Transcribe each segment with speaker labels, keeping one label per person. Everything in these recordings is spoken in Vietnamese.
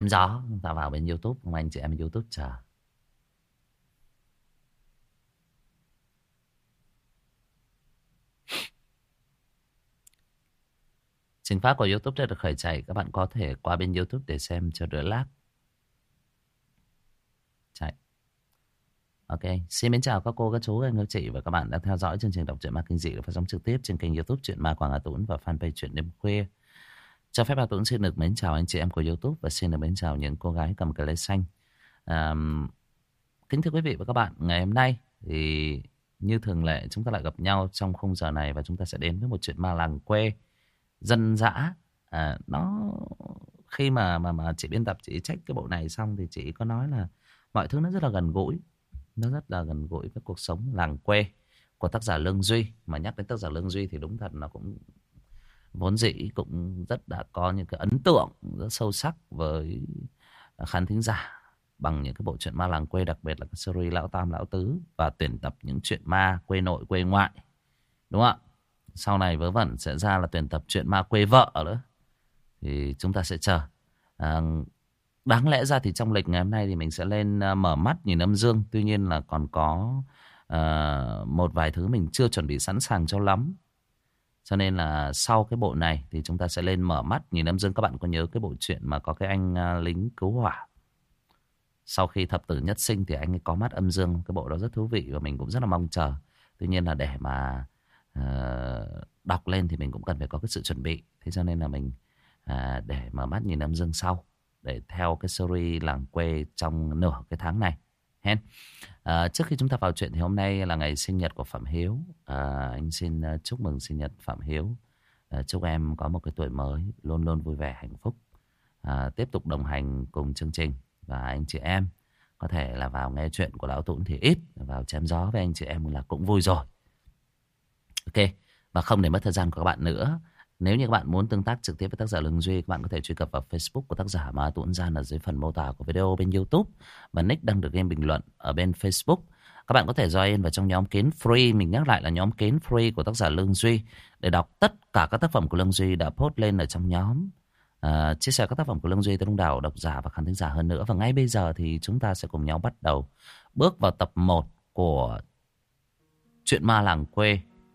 Speaker 1: Gió, ta vào bên YouTube, không anh chị em YouTube chờ. Trình phát của YouTube đã được khởi chạy. Các bạn có thể qua bên YouTube để xem cho đỡ lag. Chạy. Ok, xin mến chào các cô, các chú, anh, các chị và các bạn đang theo dõi chương trình đọc truyện ma kinh dị được phát sóng trực tiếp trên kênh YouTube Truyện Ma Quảng Hà Tũng và fanpage Truyện Đêm Khuya. Cho phép Hà Tũng xin được mến chào anh chị em của YouTube và xin được mến chào những cô gái cầm cờ lê xanh. Kính thưa quý vị và các bạn, ngày hôm nay thì như thường lệ chúng ta lại gặp nhau trong khung giờ này và chúng ta sẽ đến với một chuyện ma làng quê dân dã. Nó khi mà chị biên tập chị check cái bộ này xong thì chị có nói là mọi thứ nó rất là gần gũi, nó rất là gần gũi với cuộc sống làng quê của tác giả Lương Duy. Mà nhắc đến tác giả Lương Duy thì đúng thật nó cũng vốn dĩ cũng rất đã có những cái ấn tượng rất sâu sắc với khán thính giả bằng những cái bộ truyện ma làng quê, đặc biệt là cái series Lão Tam Lão Tứ và tuyển tập những chuyện ma quê nội quê ngoại, đúng không ạ? Sau này vớ vẩn sẽ ra là tuyển tập chuyện ma quê vợ nữa, thì chúng ta sẽ chờ. Đáng lẽ ra thì trong lịch ngày hôm nay thì mình sẽ lên mở mắt nhìn âm dương. Tuy nhiên là còn có một vài thứ mình chưa chuẩn bị sẵn sàng cho lắm. Cho nên là sau cái bộ này thì chúng ta sẽ lên mở mắt nhìn âm dương. Các bạn có nhớ cái bộ truyện mà có cái anh lính cứu hỏa, sau khi thập tử nhất sinh thì anh ấy có mắt âm dương. Cái bộ đó rất thú vị và mình cũng rất là mong chờ. Tuy nhiên là để mà đọc lên thì mình cũng cần phải có cái sự chuẩn bị. Thế cho nên là mình để mở mắt nhìn âm dương sau, để theo cái series làng quê trong nửa cái tháng này. Trước khi chúng ta vào chuyện thì hôm nay là ngày sinh nhật của Phạm Hiếu. Anh xin chúc mừng sinh nhật Phạm Hiếu. Chúc em có một cái tuổi mới luôn luôn vui vẻ hạnh phúc, tiếp tục đồng hành cùng chương trình. Và anh chị em có thể là vào nghe chuyện của Lão Tũng thì ít, vào chém gió với anh chị em là cũng vui rồi. Ok, và không để mất thời gian của các bạn nữa, nếu như các bạn muốn tương tác trực tiếp với tác giả Lương Duy, các bạn có thể truy cập vào Facebook của tác giả Ma Tuấn Gian ở dưới phần mô tả của video bên YouTube, và nick đang được game bình luận ở bên Facebook. Các bạn có thể join vào trong nhóm kín free, mình nhắc lại là nhóm kín free của tác giả Lương Duy, để đọc tất cả các tác phẩm của Lương Duy đã post lên ở trong nhóm. Chia sẻ các tác phẩm của Lương Duy tới đông đảo độc giả và khán thính giả hơn nữa. Và ngay bây giờ thì chúng ta sẽ cùng nhau bắt đầu bước vào tập 1 của Chuyện Ma Làng Quê,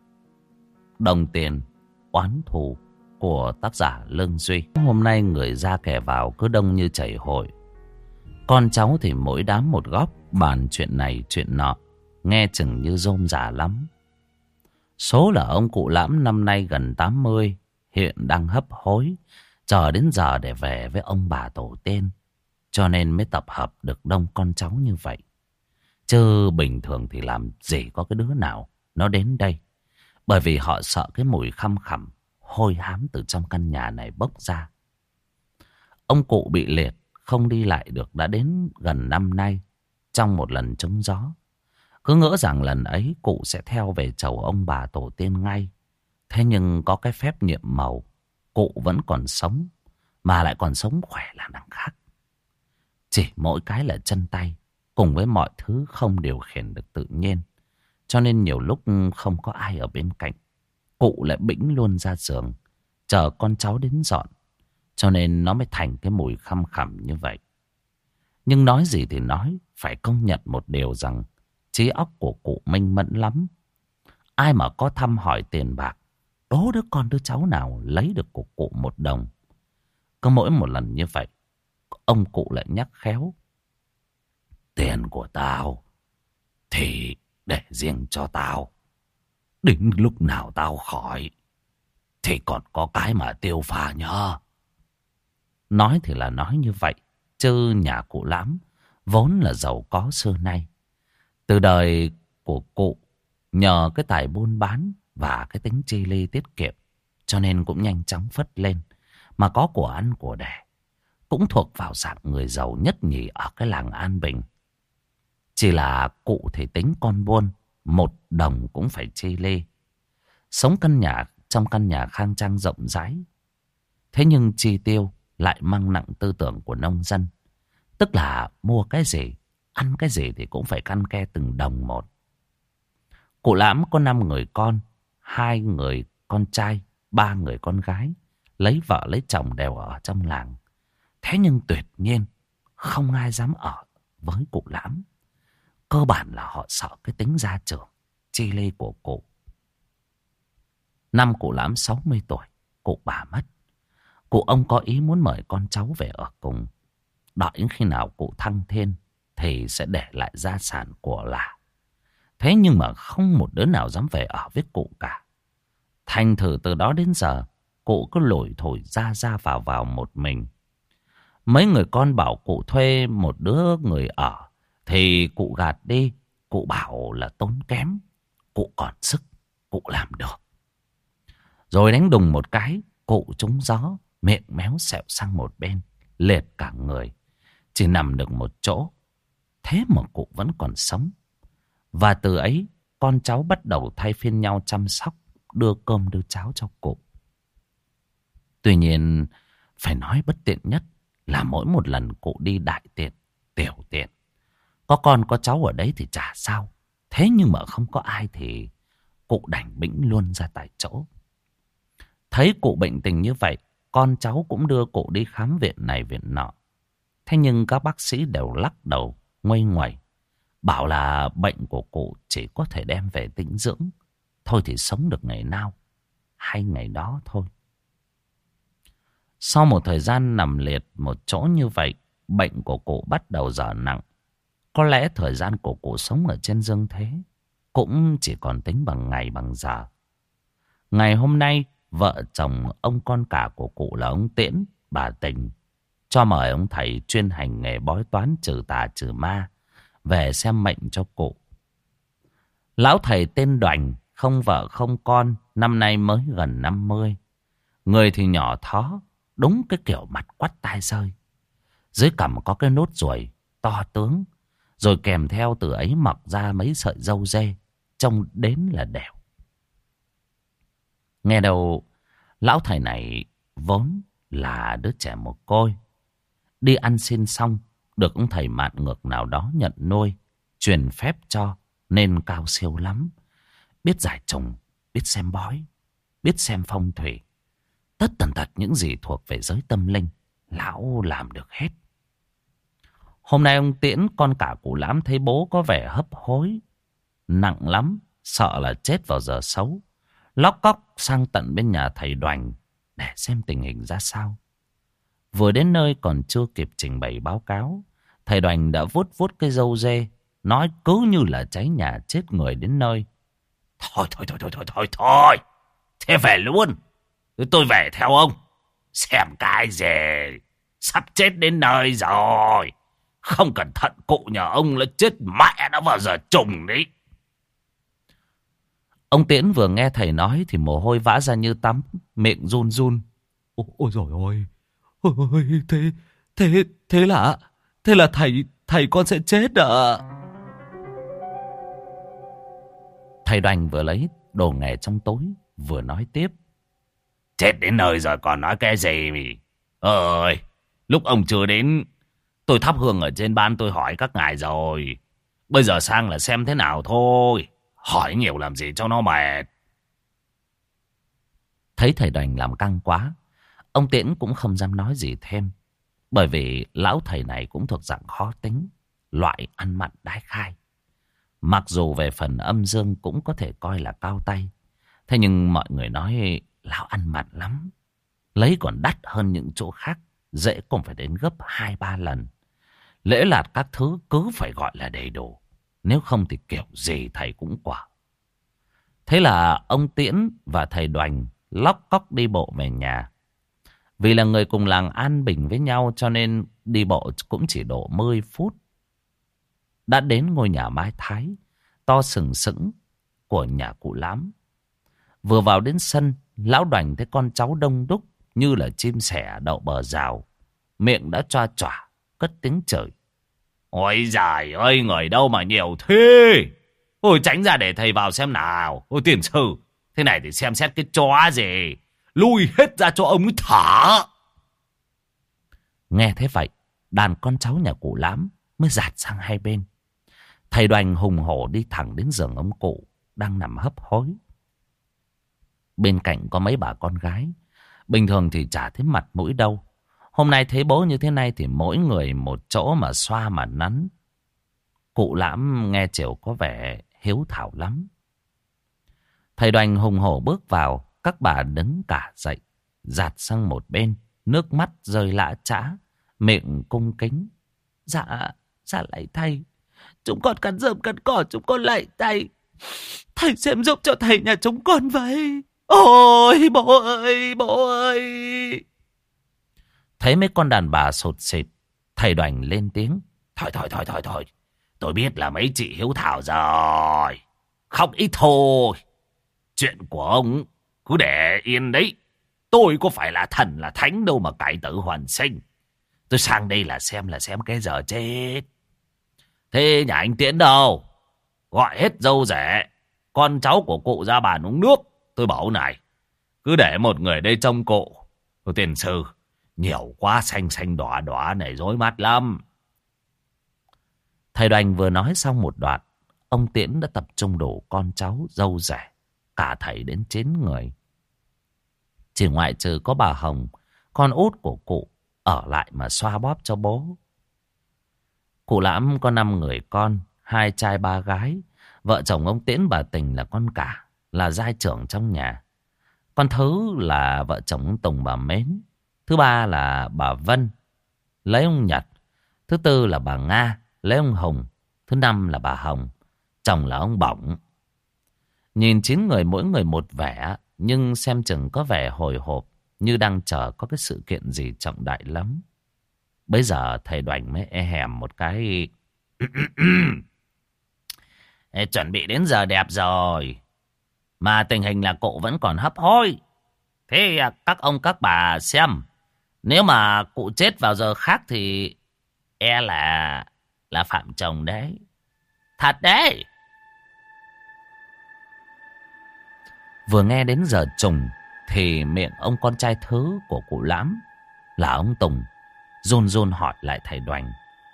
Speaker 1: Đồng Tiền Oán Thù của tác giả Lương Duy. Hôm nay người ra kẻ vào cứ đông như chảy hội. Con cháu thì mỗi đám một góc, bàn chuyện này chuyện nọ, nghe chừng như rôm rả lắm. Số là ông cụ Lãm năm nay gần 80, hiện đang hấp hối, chờ đến giờ để về với ông bà tổ tiên, cho nên mới tập hợp được đông con cháu như vậy. Chứ bình thường thì làm gì có cái đứa nào nó đến đây. Bởi vì họ sợ cái mùi khăm khẳm hôi hám từ trong căn nhà này bốc ra. Ông cụ bị liệt, không đi lại được đã đến gần năm nay. Trong một lần trúng gió, cứ ngỡ rằng lần ấy cụ sẽ theo về chầu ông bà tổ tiên ngay. Thế nhưng có cái phép nhiệm màu, cụ vẫn còn sống, mà lại còn sống khỏe là đằng khác. Chỉ mỗi cái là chân tay cùng với mọi thứ không điều khiển được tự nhiên, cho nên nhiều lúc không có ai ở bên cạnh, cụ lại bĩnh luôn ra giường chờ con cháu đến dọn, cho nên nó mới thành cái mùi khăm khẳm như vậy. Nhưng nói gì thì nói, phải công nhận một điều rằng trí óc của cụ minh mẫn lắm. Ai mà có thăm hỏi tiền bạc, đố đứa con đứa cháu nào lấy được của cụ 1 đồng. Cứ mỗi một lần như vậy, ông cụ lại nhắc khéo: tiền của tao thì để riêng cho tao, đến lúc nào tao khỏi thì còn có cái mà tiêu pha nhá. Nói thì là nói như vậy, chứ nhà cụ Lãm vốn là giàu có xưa nay. Từ đời của cụ, nhờ cái tài buôn bán và cái tính chi ly tiết kiệm, cho nên cũng nhanh chóng phất lên, mà có của ăn của đẻ, cũng thuộc vào dạng người giàu nhất nhì ở cái làng An Bình. Chỉ là cụ thì tính con buôn, 1 đồng cũng phải chi ly. Sống trong căn nhà khang trang rộng rãi, thế nhưng chi tiêu lại mang nặng tư tưởng của nông dân. Tức là mua cái gì, ăn cái gì thì cũng phải căn ke từng đồng một. Cụ Lãm có 5 người con, 2 người con trai, 3 người con gái. Lấy vợ lấy chồng đều ở trong làng. Thế nhưng tuyệt nhiên không ai dám ở với cụ Lãm. Cơ bản là họ sợ cái tính gia trưởng chi ly của cụ. Năm cụ Lãm 60 tuổi, cụ bà mất. Cụ ông có ý muốn mời con cháu về ở cùng. Đợi đến khi nào cụ thăng thiên thì sẽ để lại gia sản của là. Thế nhưng mà không một đứa nào dám về ở với cụ cả. Thành thử từ đó đến giờ, cụ cứ lủi thổi ra vào một mình. Mấy người con bảo cụ thuê một đứa người ở thì cụ gạt đi. Cụ bảo là tốn kém. Cụ còn sức, cụ làm được. Rồi đánh đùng một cái, cụ trúng gió, miệng méo xẹo sang một bên, liệt cả người. Chỉ nằm được một chỗ. Thế mà cụ vẫn còn sống. Và từ ấy, con cháu bắt đầu thay phiên nhau chăm sóc, đưa cơm đưa cháo cho cụ. Tuy nhiên, phải nói bất tiện nhất là mỗi một lần cụ đi đại tiện, tiểu tiện. Có con có cháu ở đấy thì chả sao. Thế nhưng mà không có ai thì cụ đành bĩnh luôn ra tại chỗ. Thấy cụ bệnh tình như vậy, con cháu cũng đưa cụ đi khám viện này viện nọ. Thế nhưng các bác sĩ đều lắc đầu, nguây nguẩy. Bảo là bệnh của cụ chỉ có thể đem về tĩnh dưỡng. Thôi thì sống được ngày nào hay ngày đó thôi. Sau một thời gian nằm liệt một chỗ như vậy, bệnh của cụ bắt đầu dở nặng. Có lẽ thời gian của cụ sống ở trên dương thế cũng chỉ còn tính bằng ngày bằng giờ. Ngày hôm nay, vợ chồng ông con cả của cụ là ông Tiễn, bà Tình, cho mời ông thầy chuyên hành nghề bói toán trừ tà trừ ma về xem mệnh cho cụ. Lão thầy tên Đoành, không vợ không con, năm nay mới gần 50. Người thì nhỏ thó, đúng cái kiểu mặt quắt tai rơi. Dưới cằm có cái nốt ruồi to tướng, rồi kèm theo từ ấy mọc ra mấy sợi râu dê, trông đến là đều. Nghe đầu, lão thầy này vốn là đứa trẻ mồ côi. Đi ăn xin xong, được ông thầy mạn ngược nào đó nhận nuôi, truyền phép cho, nên cao siêu lắm. Biết giải trùng, biết xem bói, biết xem phong thủy. Tất tần tật những gì thuộc về giới tâm linh, lão làm được hết. Hôm nay ông Tiễn, con cả cụ Lãm, thấy bố có vẻ hấp hối, nặng lắm, sợ là chết vào giờ xấu. Lóc cóc sang tận bên nhà thầy Đoành để xem tình hình ra sao. Vừa đến nơi còn chưa kịp trình bày báo cáo, thầy Đoành đã vuốt vuốt cái râu dê, nói cứ như là cháy nhà chết người đến nơi. Thôi, thế về luôn. Tôi về theo ông. Xem cái gì, sắp chết đến nơi rồi. Không cẩn thận cụ nhà ông là chết mẹ nó vào giờ trùng đấy. Ông Tiễn vừa nghe thầy nói thì mồ hôi vã ra như tắm, miệng run run. Ôi dồi ôi, ôi thế là thầy con sẽ chết à? Thầy Đoành vừa lấy đồ nghề trong túi, vừa nói tiếp. Chết đến nơi rồi còn nói cái gì mì? Ơi, lúc ông chưa đến, tôi thắp hương ở trên ban tôi hỏi các ngài rồi. Bây giờ sang là xem thế nào thôi. Hỏi nhiều làm gì cho nó mệt. Thấy thầy Đoành làm căng quá, ông Tiễn cũng không dám nói gì thêm. Bởi vì lão thầy này cũng thuộc dạng khó tính, loại ăn mặn đái khai. Mặc dù về phần âm dương cũng có thể coi là cao tay. Thế nhưng mọi người nói lão ăn mặn lắm. Lấy còn đắt hơn những chỗ khác, dễ cũng phải đến gấp 2-3 lần. Lễ lạt các thứ cứ phải gọi là đầy đủ. Nếu không thì kiểu gì thầy cũng quả. Thế là ông Tiễn và thầy Đoành lóc cóc đi bộ về nhà. Vì là người cùng làng an bình với nhau cho nên đi bộ cũng chỉ độ 10 phút. Đã đến ngôi nhà mái Thái to sừng sững của nhà cụ Lãm. Vừa vào đến sân, lão Đoành thấy con cháu đông đúc như là chim sẻ đậu bờ rào. Miệng đã choa choả, cất tiếng chửi. Ôi giời ơi, người đâu mà nhiều thế. Ôi tránh ra để thầy vào xem nào. Ôi tiền sư, thế này thì xem xét cái chó gì. Lui hết ra cho ông ấy thả. Nghe thế vậy, đàn con cháu nhà cụ Lãm mới dạt sang hai bên. Thầy Đoành hùng hổ đi thẳng đến giường ông cụ đang nằm hấp hối. Bên cạnh có mấy bà con gái. Bình thường thì chả thấy mặt mũi đâu. Hôm nay thấy bố như thế này thì mỗi người một chỗ mà xoa mà nắn. Cụ Lãm nghe chiều có vẻ hiếu thảo lắm. Thầy Đoành hùng hổ bước vào, các bà đứng cả dậy, dạt sang một bên, nước mắt rơi lã chã, miệng cung kính. Dạ lạy thầy, chúng con cắn rơm cắn cỏ, chúng con lạy thầy. Thầy xem giúp cho thầy nhà chúng con vậy. Ôi bố ơi. Thấy mấy con đàn bà sột xịt, thầy Đoành lên tiếng. Thôi. Tôi biết là mấy chị hiếu thảo rồi. Khóc ít thôi. Chuyện của ông cứ để yên đấy. Tôi có phải là thần là thánh đâu mà cải tử hoàn sinh. Tôi sang đây là xem cái giờ chết. Thế nhà anh Tiễn đâu? Gọi hết dâu rể, con cháu của cụ ra bàn uống nước. Tôi bảo này, cứ để một người đây trông cụ. Tôi tiền sư, nhiều quá xanh đỏ này rối mắt lắm. Thầy Đoành vừa nói xong một đoạn, ông Tiễn đã tập trung đủ con cháu, dâu rể, cả thầy đến 9 người. Chỉ ngoại trừ có bà Hồng, con út của cụ, ở lại mà xoa bóp cho bố. Cụ Lãm có 5 người con, 2 trai 3 gái. Vợ chồng ông Tiễn bà Tình là con cả, là giai trưởng trong nhà. Con thứ là vợ chồng ông Tùng bà Mến. Thứ ba là bà Vân, lấy ông Nhật. Thứ tư là bà Nga, lấy ông Hùng. Thứ năm là bà Hồng, chồng là ông Bổng. Nhìn 9 người mỗi người một vẻ, nhưng xem chừng có vẻ hồi hộp, như đang chờ có cái sự kiện gì trọng đại lắm. Bây giờ thầy Đoành mới e hèm một cái. Chuẩn bị đến giờ đẹp rồi, mà tình hình là cụ vẫn còn hấp hối. Thế các ông các bà xem, nếu mà cụ chết vào giờ khác thì e là phạm chồng đấy. Thật đấy. Vừa nghe đến giờ trùng thì miệng ông con trai thứ của cụ Lãm là ông Tùng run hỏi lại thầy Đoành.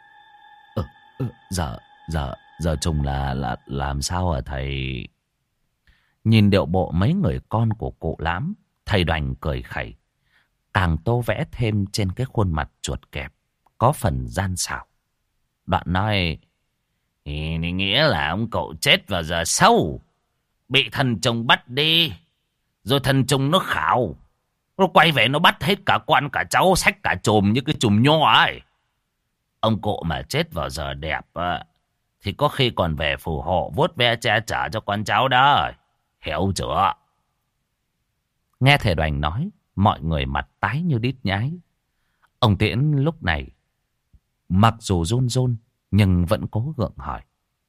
Speaker 1: Giờ trùng là làm sao hả thầy? Nhìn điệu bộ mấy người con của cụ Lãm, thầy Đoành cười khẩy, càng tô vẽ thêm trên cái khuôn mặt chuột kẹp, có phần gian xảo. Đoạn nói, thì nghĩa là ông cậu chết vào giờ sâu, bị thần trùng bắt đi, rồi thần trùng nó khảo, nó quay về nó bắt hết cả con cả cháu, xách cả chùm như cái chùm nho ấy. Ông cụ mà chết vào giờ đẹp thì có khi còn về phù hộ vuốt ve che chở cho con cháu đó. Hiểu chưa? Nghe thầy Đoành nói, mọi người mặt tái như đít nhái. Ông Tiễn lúc này mặc dù run nhưng vẫn cố gượng hỏi.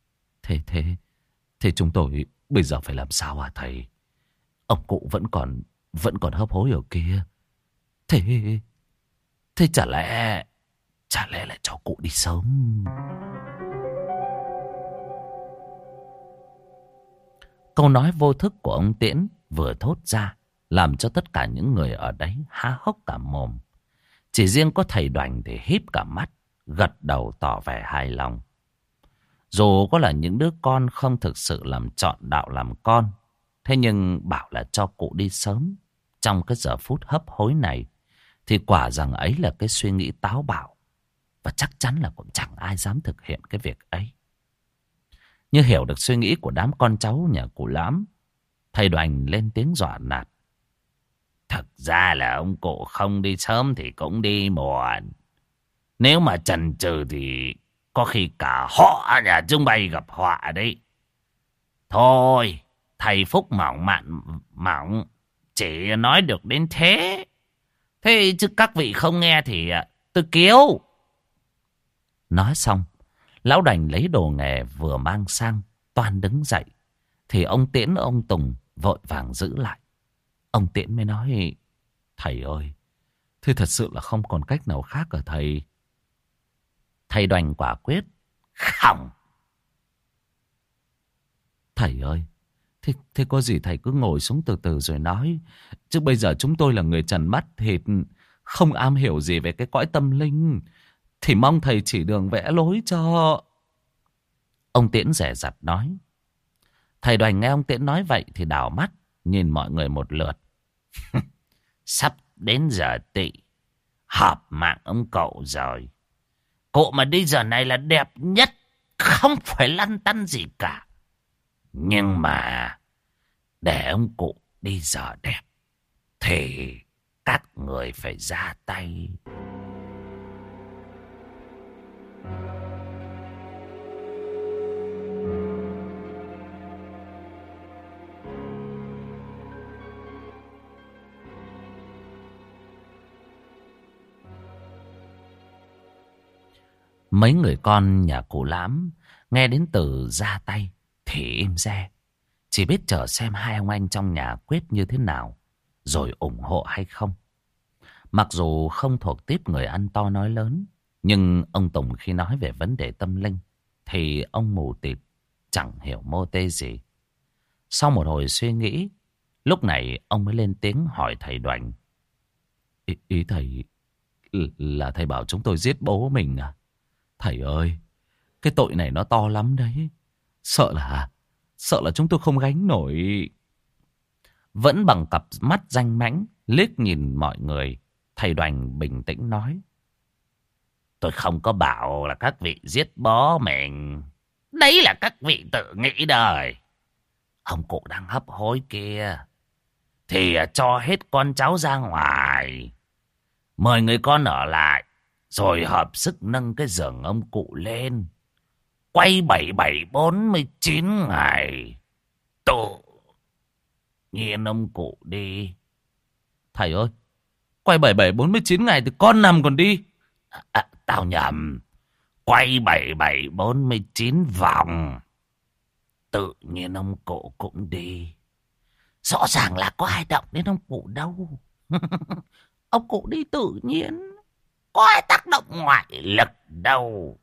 Speaker 1: Thế chúng tôi bây giờ phải làm sao hả thầy? Ông cụ vẫn còn hấp hối ở kia. Thế chả lẽ lại cho cụ đi sớm? Câu nói vô thức của ông Tiễn vừa thốt ra làm cho tất cả những người ở đấy há hốc cả mồm. Chỉ riêng có thầy Đoành thì híp cả mắt, gật đầu tỏ vẻ hài lòng. Dù có là những đứa con không thực sự làm chọn đạo làm con, thế nhưng bảo là cho cụ đi sớm trong cái giờ phút hấp hối này thì quả rằng ấy là cái suy nghĩ táo bạo, và chắc chắn là cũng chẳng ai dám thực hiện cái việc ấy. Như hiểu được suy nghĩ của đám con cháu nhà cụ Lãm, thầy Đoành lên tiếng dọa nạt. Thật ra là ông cụ không đi sớm thì cũng đi muộn. Nếu mà chần chừ thì có khi cả họ nhà chúng bay gặp họa đấy. Thôi, thầy phúc mỏng mặn mỏng, chỉ nói được đến thế. Thế chứ các vị không nghe thì tôi kiếu. Nói xong, lão Đoành lấy đồ nghề vừa mang sang, toan đứng dậy thì ông Tiễn ông Tùng vội vàng giữ lại. Ông Tiễn mới nói, thầy ơi, thế thật sự là không còn cách nào khác ở thầy. Thầy Đoành quả quyết, không. Thầy ơi, thế có gì thầy cứ ngồi xuống từ từ rồi nói. Chứ bây giờ chúng tôi là người trần mắt thịt, không am hiểu gì về cái cõi tâm linh, thì mong thầy chỉ đường vẽ lối cho. Ông Tiễn dè dặt nói. Thầy Đoành nghe ông Tiễn nói vậy thì đảo mắt nhìn mọi người một lượt. Sắp đến giờ tỵ, Hợp mạng ông cậu rồi. Cụ mà đi giờ này là đẹp nhất. Không phải lăn tăn gì cả. Nhưng mà để ông cụ đi giờ đẹp thì các người phải ra tay. Mấy người con nhà cụ Lãm nghe đến từ ra tay thì im re. Chỉ biết chờ xem hai ông anh trong nhà quyết như thế nào, rồi ủng hộ hay không. Mặc dù không thuộc tiếp người ăn to nói lớn, nhưng ông Tùng khi nói về vấn đề tâm linh thì ông mù tịt, chẳng hiểu mô tê gì. Sau một hồi suy nghĩ, lúc này ông mới lên tiếng hỏi thầy Đoành. Ý thầy là thầy bảo chúng tôi giết bố mình à? Thầy ơi, cái tội này nó to lắm đấy. Sợ là chúng tôi không gánh nổi. Vẫn bằng cặp mắt danh mãnh liếc nhìn mọi người, thầy Đoành bình tĩnh nói. Tôi không có bảo là các vị giết bố mình. Đấy là các vị tự nghĩ đời. Ông cụ đang hấp hối kia thì cho hết con cháu ra ngoài. Mời người con ở lại, rồi hợp sức nâng cái giường ông cụ lên. Quay 7749 ngày. Tự nhiên ông cụ đi. Thầy ơi, quay 7749 ngày thì con nằm còn đi. Tao nhầm. Quay 7749 vòng. Tự nhiên ông cụ cũng đi. Rõ ràng là có ai động đến ông cụ đâu. Ông cụ đi tự nhiên. Có ai tác động ngoại lực đâu.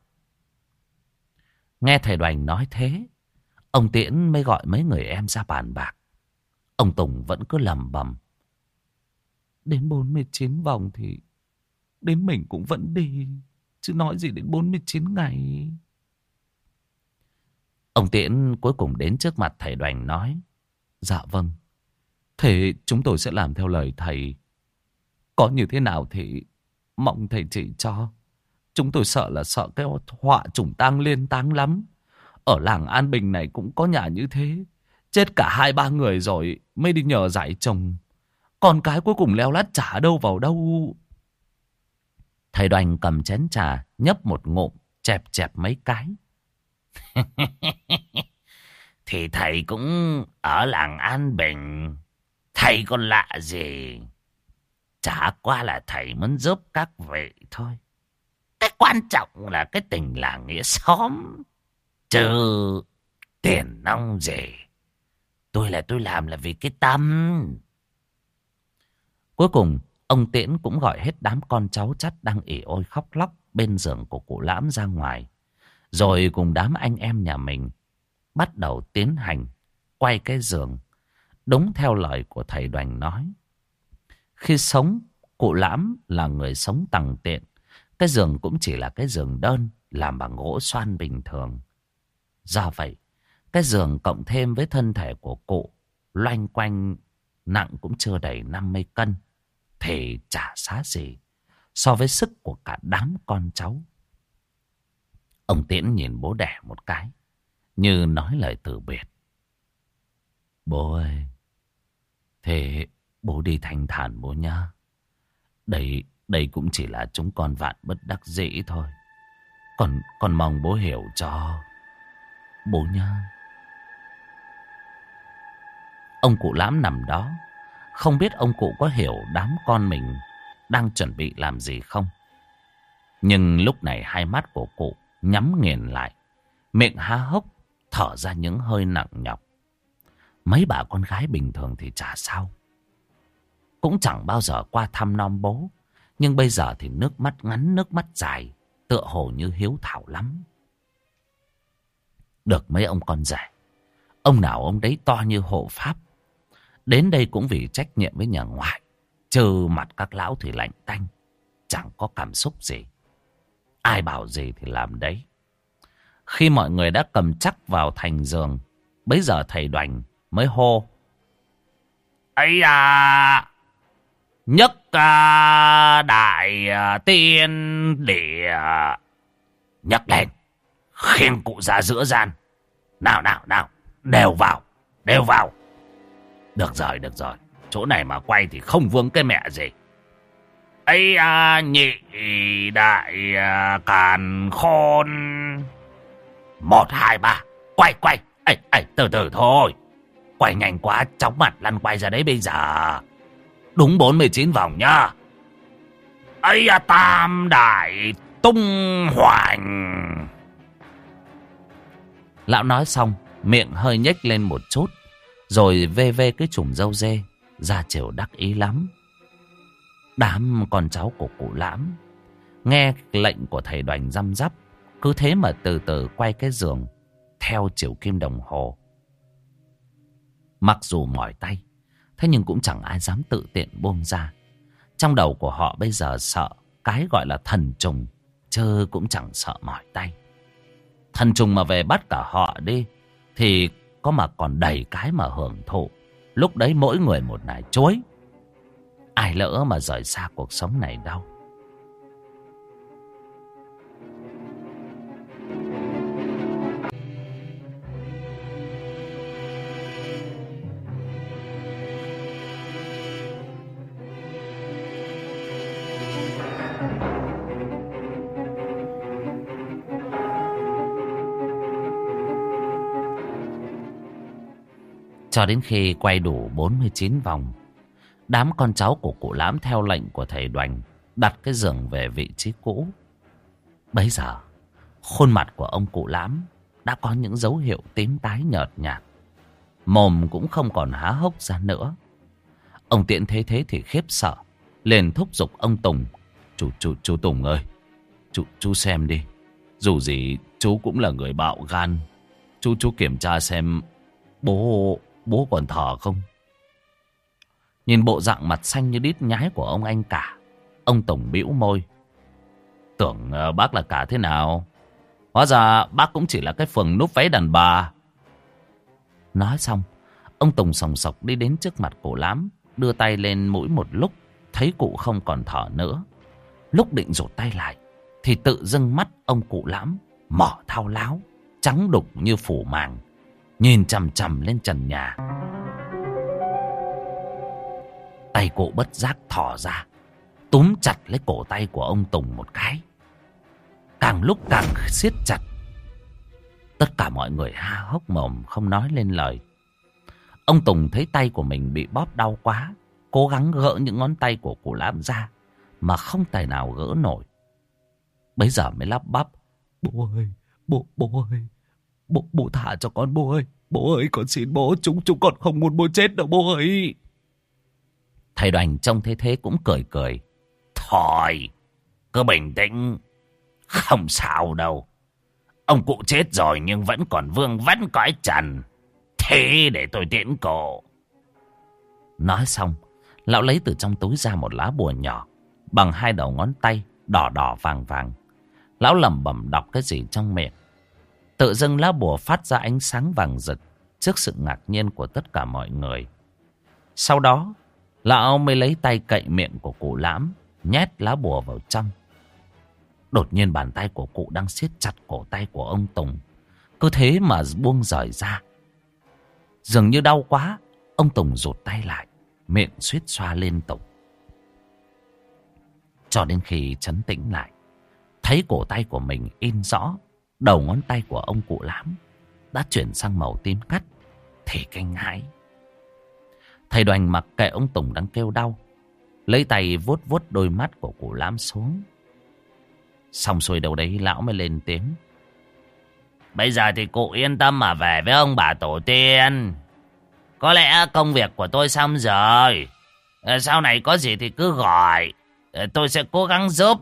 Speaker 1: Nghe thầy Đoành nói thế, ông Tiễn mới gọi mấy người em ra bàn bạc. Ông Tùng vẫn cứ lẩm bẩm. Đến 49 vòng thì đến mình cũng vẫn đi. Chứ nói gì đến 49 ngày. Ông Tiễn cuối cùng đến trước mặt thầy Đoành nói. Dạ vâng. Thế chúng tôi sẽ làm theo lời thầy. Có như thế nào thì mong thầy chỉ cho. Chúng tôi sợ cái họa chủng tang liên táng lắm. Ở làng An Bình này cũng có nhà như thế. Chết cả 2-3 người rồi mới đi nhờ giải chồng. Con cái cuối cùng leo lắt chả đâu vào đâu. Thầy Đoành cầm chén trà, nhấp một ngụm, chẹp chẹp mấy cái. Thì thầy cũng ở làng An Bình. Thầy còn lạ gì. Chả qua là thầy muốn giúp các vị thôi. Cái quan trọng là cái tình làng nghĩa xóm. Chứ tiền nong gì. Tôi làm là vì cái tâm. Cuối cùng ông Tiễn cũng gọi hết đám con cháu chắt đang ỉ ôi khóc lóc bên giường của cụ Lãm ra ngoài. Rồi cùng đám anh em nhà mình bắt đầu tiến hành quay cái giường. Đúng theo lời của thầy Đoành nói. Khi sống, cụ Lãm là người sống tằng tiện. Cái giường cũng chỉ là cái giường đơn làm bằng gỗ xoan bình thường. Do vậy, cái giường cộng thêm với thân thể của cụ loanh quanh nặng cũng chưa đầy 50 cân. Thì chả xá gì so với sức của cả đám con cháu. Ông Tiễn nhìn bố đẻ một cái, như nói lời từ biệt. Bố ơi, thế bố đi thanh thản bố nhá. Đây cũng chỉ là chúng con vạn bất đắc dĩ thôi. Con mong bố hiểu cho bố nhá. Ông cụ Lãm nằm đó, không biết ông cụ có hiểu đám con mình đang chuẩn bị làm gì không. Nhưng lúc này hai mắt của cụ nhắm nghiền lại, miệng há hốc, thở ra những hơi nặng nhọc. Mấy bà con gái bình thường thì chả sao, cũng chẳng bao giờ qua thăm nom bố. Nhưng bây giờ thì nước mắt ngắn nước mắt dài, tựa hồ như hiếu thảo lắm. Được mấy ông con rể, ông nào ông đấy to như hộ pháp. Đến đây cũng vì trách nhiệm với nhà ngoại. Trừ mặt các lão thì lạnh tanh, chẳng có cảm xúc gì. Ai bảo gì thì làm đấy. Khi mọi người đã cầm chắc vào thành giường, bấy giờ thầy Đoành mới hô. Ây à, Nhấc đại tiên để nhấc lên, khiêng cụ ra giữa gian. Nào nào nào, đều vào, đều vào. Được rồi, được rồi. Chỗ này mà quay thì không vướng cái mẹ gì. Ấy nhị đại càn khôn. 1, 2, 3. Quay, quay. Ê, từ từ thôi. Quay nhanh quá, chóng mặt lăn quay ra đấy bây giờ. Đúng 49 vòng nhá. Ấy tam đại tung hoành. Lão nói xong, miệng hơi nhếch lên một chút, rồi vê vê cái chùm râu dê, ra chiều đắc ý lắm. Đám con cháu của cụ Lãm nghe lệnh của thầy Đoành răm rắp, cứ thế mà từ từ quay cái giường theo chiều kim đồng hồ. Mặc dù mỏi tay, thế nhưng cũng chẳng ai dám tự tiện buông ra. Trong đầu của họ bây giờ sợ cái gọi là thần trùng, chứ cũng chẳng sợ mỏi tay. Thần trùng mà về bắt cả họ đi thì có mà còn đầy cái mà hưởng thụ. Lúc đấy mỗi người một nải chuối, ai lỡ mà rời xa cuộc sống này đâu. Cho đến khi quay đủ 49 vòng, đám con cháu của cụ Lãm theo lệnh của thầy Đoành đặt cái giường về vị trí cũ. Bấy giờ, khuôn mặt của ông cụ Lãm đã có những dấu hiệu tím tái nhợt nhạt. Mồm cũng không còn há hốc ra nữa. Ông Tiễn thấy thế thì khiếp sợ, liền thúc giục ông Tùng. Chú Tùng ơi, chú xem đi. Dù gì chú cũng là người bạo gan. Chú kiểm tra xem bố còn thở không. Nhìn bộ dạng mặt xanh như đít nhái của ông anh cả, ông Tùng bĩu môi. Tưởng bác là cả thế nào, hóa ra bác cũng chỉ là cái phường núp váy đàn bà. Nói xong, ông Tùng sòng sọc đi đến trước mặt cụ Lãm, đưa tay lên mũi một lúc, thấy cụ không còn thở nữa. Lúc định rụt tay lại thì tự dưng mắt ông cụ Lãm mở thao láo, trắng đục như phủ màng, nhìn chằm chằm lên trần nhà. Tay cụ bất giác thò ra, túm chặt lấy cổ tay của ông Tùng một cái. Càng lúc càng siết chặt. Tất cả mọi người há hốc mồm không nói lên lời. Ông Tùng thấy tay của mình bị bóp đau quá, cố gắng gỡ những ngón tay của cụ Lãm ra, mà không tài nào gỡ nổi. Bấy giờ mới lắp bắp. Bố ơi, bố ơi, bố thả cho con bố ơi, con xin bố, chúng con không muốn bố chết đâu bố ơi. Thầy Đoành trông thế thế cũng cười cười. Thôi, cứ bình tĩnh, không sao đâu. Ông cụ chết rồi nhưng vẫn còn vương vấn cõi trần. Thế để tôi tiễn cổ. Nói xong, lão lấy từ trong túi ra một lá bùa nhỏ, bằng 2 đầu ngón tay, đỏ đỏ vàng vàng. Lão lẩm bẩm đọc cái gì trong miệng. Tự dưng lá bùa phát ra ánh sáng vàng rực trước sự ngạc nhiên của tất cả mọi người. Sau đó, lão mới lấy tay cậy miệng của cụ Lãm, nhét lá bùa vào trong. Đột nhiên bàn tay của cụ đang siết chặt cổ tay của ông Tùng cứ thế mà buông rời ra. Dường như đau quá, ông Tùng rụt tay lại, miệng suýt xoa liên tục. Cho đến khi trấn tĩnh lại, thấy cổ tay của mình in rõ đầu ngón tay của ông cụ Lãm đã chuyển sang màu tím cắt thì kinh hãi. Thầy Đoành mặc kệ ông Tùng đang kêu đau, lấy tay vuốt vuốt đôi mắt của cụ Lãm xuống. Xong xuôi đâu đấy, lão mới lên tiếng. Bây giờ thì cụ yên tâm mà về với ông bà tổ tiên. Có lẽ công việc của tôi xong rồi. Sau này có gì thì cứ gọi, tôi sẽ cố gắng giúp.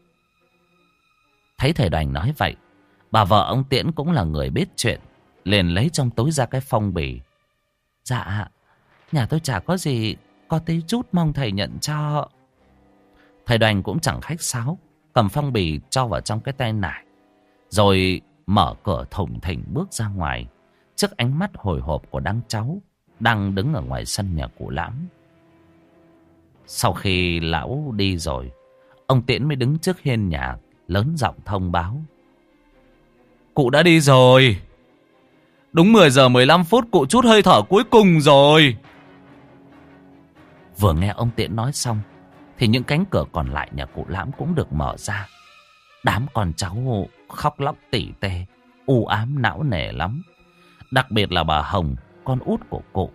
Speaker 1: Thấy thầy Đoành nói vậy, bà vợ ông Tiễn cũng là người biết chuyện, liền lấy trong túi ra cái phong bì. Dạ, nhà tôi chả có gì, có tí chút mong thầy nhận cho. Thầy Đoành cũng chẳng khách sáo, cầm phong bì cho vào trong cái tay nải, rồi mở cửa thủng thỉnh bước ra ngoài, trước ánh mắt hồi hộp của đám cháu đang đứng ở ngoài sân nhà cụ Lãm. Sau khi lão đi rồi, ông Tiễn mới đứng trước hiên nhà lớn giọng thông báo. Cụ đã đi rồi. Đúng 10 giờ 15 phút cụ trút hơi thở cuối cùng rồi. Vừa nghe ông Tiễn nói xong thì những cánh cửa còn lại nhà cụ Lãm cũng được mở ra. Đám con cháu khóc lóc tỉ tê, u ám não nề lắm. Đặc biệt là bà Hồng, con út của cụ.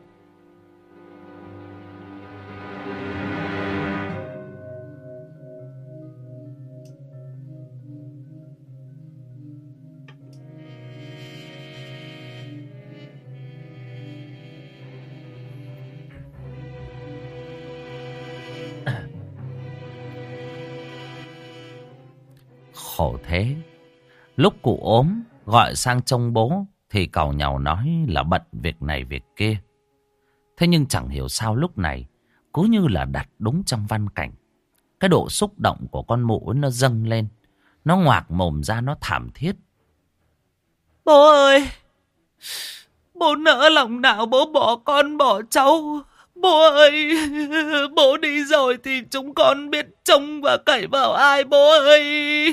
Speaker 1: Khổ thế. Lúc cụ ốm gọi sang trông bố thì càu nhàu nói là bận việc này việc kia. Thế nhưng chẳng hiểu sao lúc này cứ như là đặt đúng trong văn cảnh. Cái độ xúc động của con mụ nó dâng lên. Nó ngoạc mồm ra, nó thảm thiết. Bố ơi, bố nỡ lòng nào bố bỏ con bỏ cháu. Bố ơi, bố đi rồi thì chúng con biết trông và cậy vào ai bố ơi.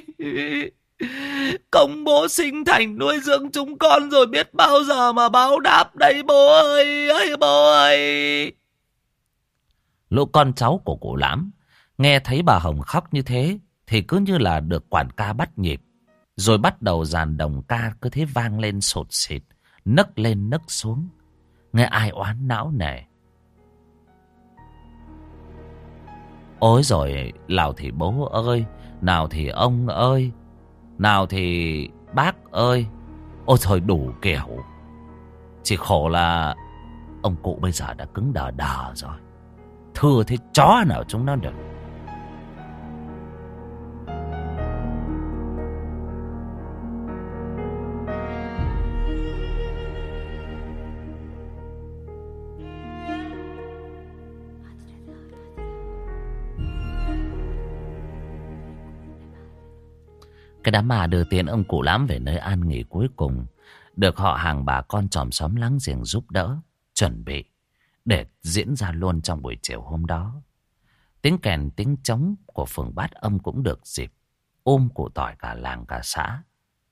Speaker 1: Công bố sinh thành nuôi dưỡng chúng con rồi biết bao giờ mà báo đáp đây bố ơi, ơi bố ơi. Lũ con cháu của cụ Lãm nghe thấy bà Hồng khóc như thế thì cứ như là được quản ca bắt nhịp. Rồi bắt đầu dàn đồng ca cứ thế vang lên sột xịt, nấc lên nấc xuống. Nghe ai oán não nề. Ôi rồi, nào thì bố ơi, nào thì ông ơi, nào thì bác ơi. Ôi thôi đủ kiểu. Chỉ khổ là ông cụ bây giờ đã cứng đờ đờ rồi. Thưa thế chó nào chúng nó được. Cái đám ma đưa tiến ông cụ Lãm về nơi an nghỉ cuối cùng được họ hàng bà con chòm xóm láng giềng giúp đỡ, chuẩn bị để diễn ra luôn trong buổi chiều hôm đó. Tiếng kèn tiếng trống của phường Bát Âm cũng được dịp ôm cụ tỏi cả làng cả xã.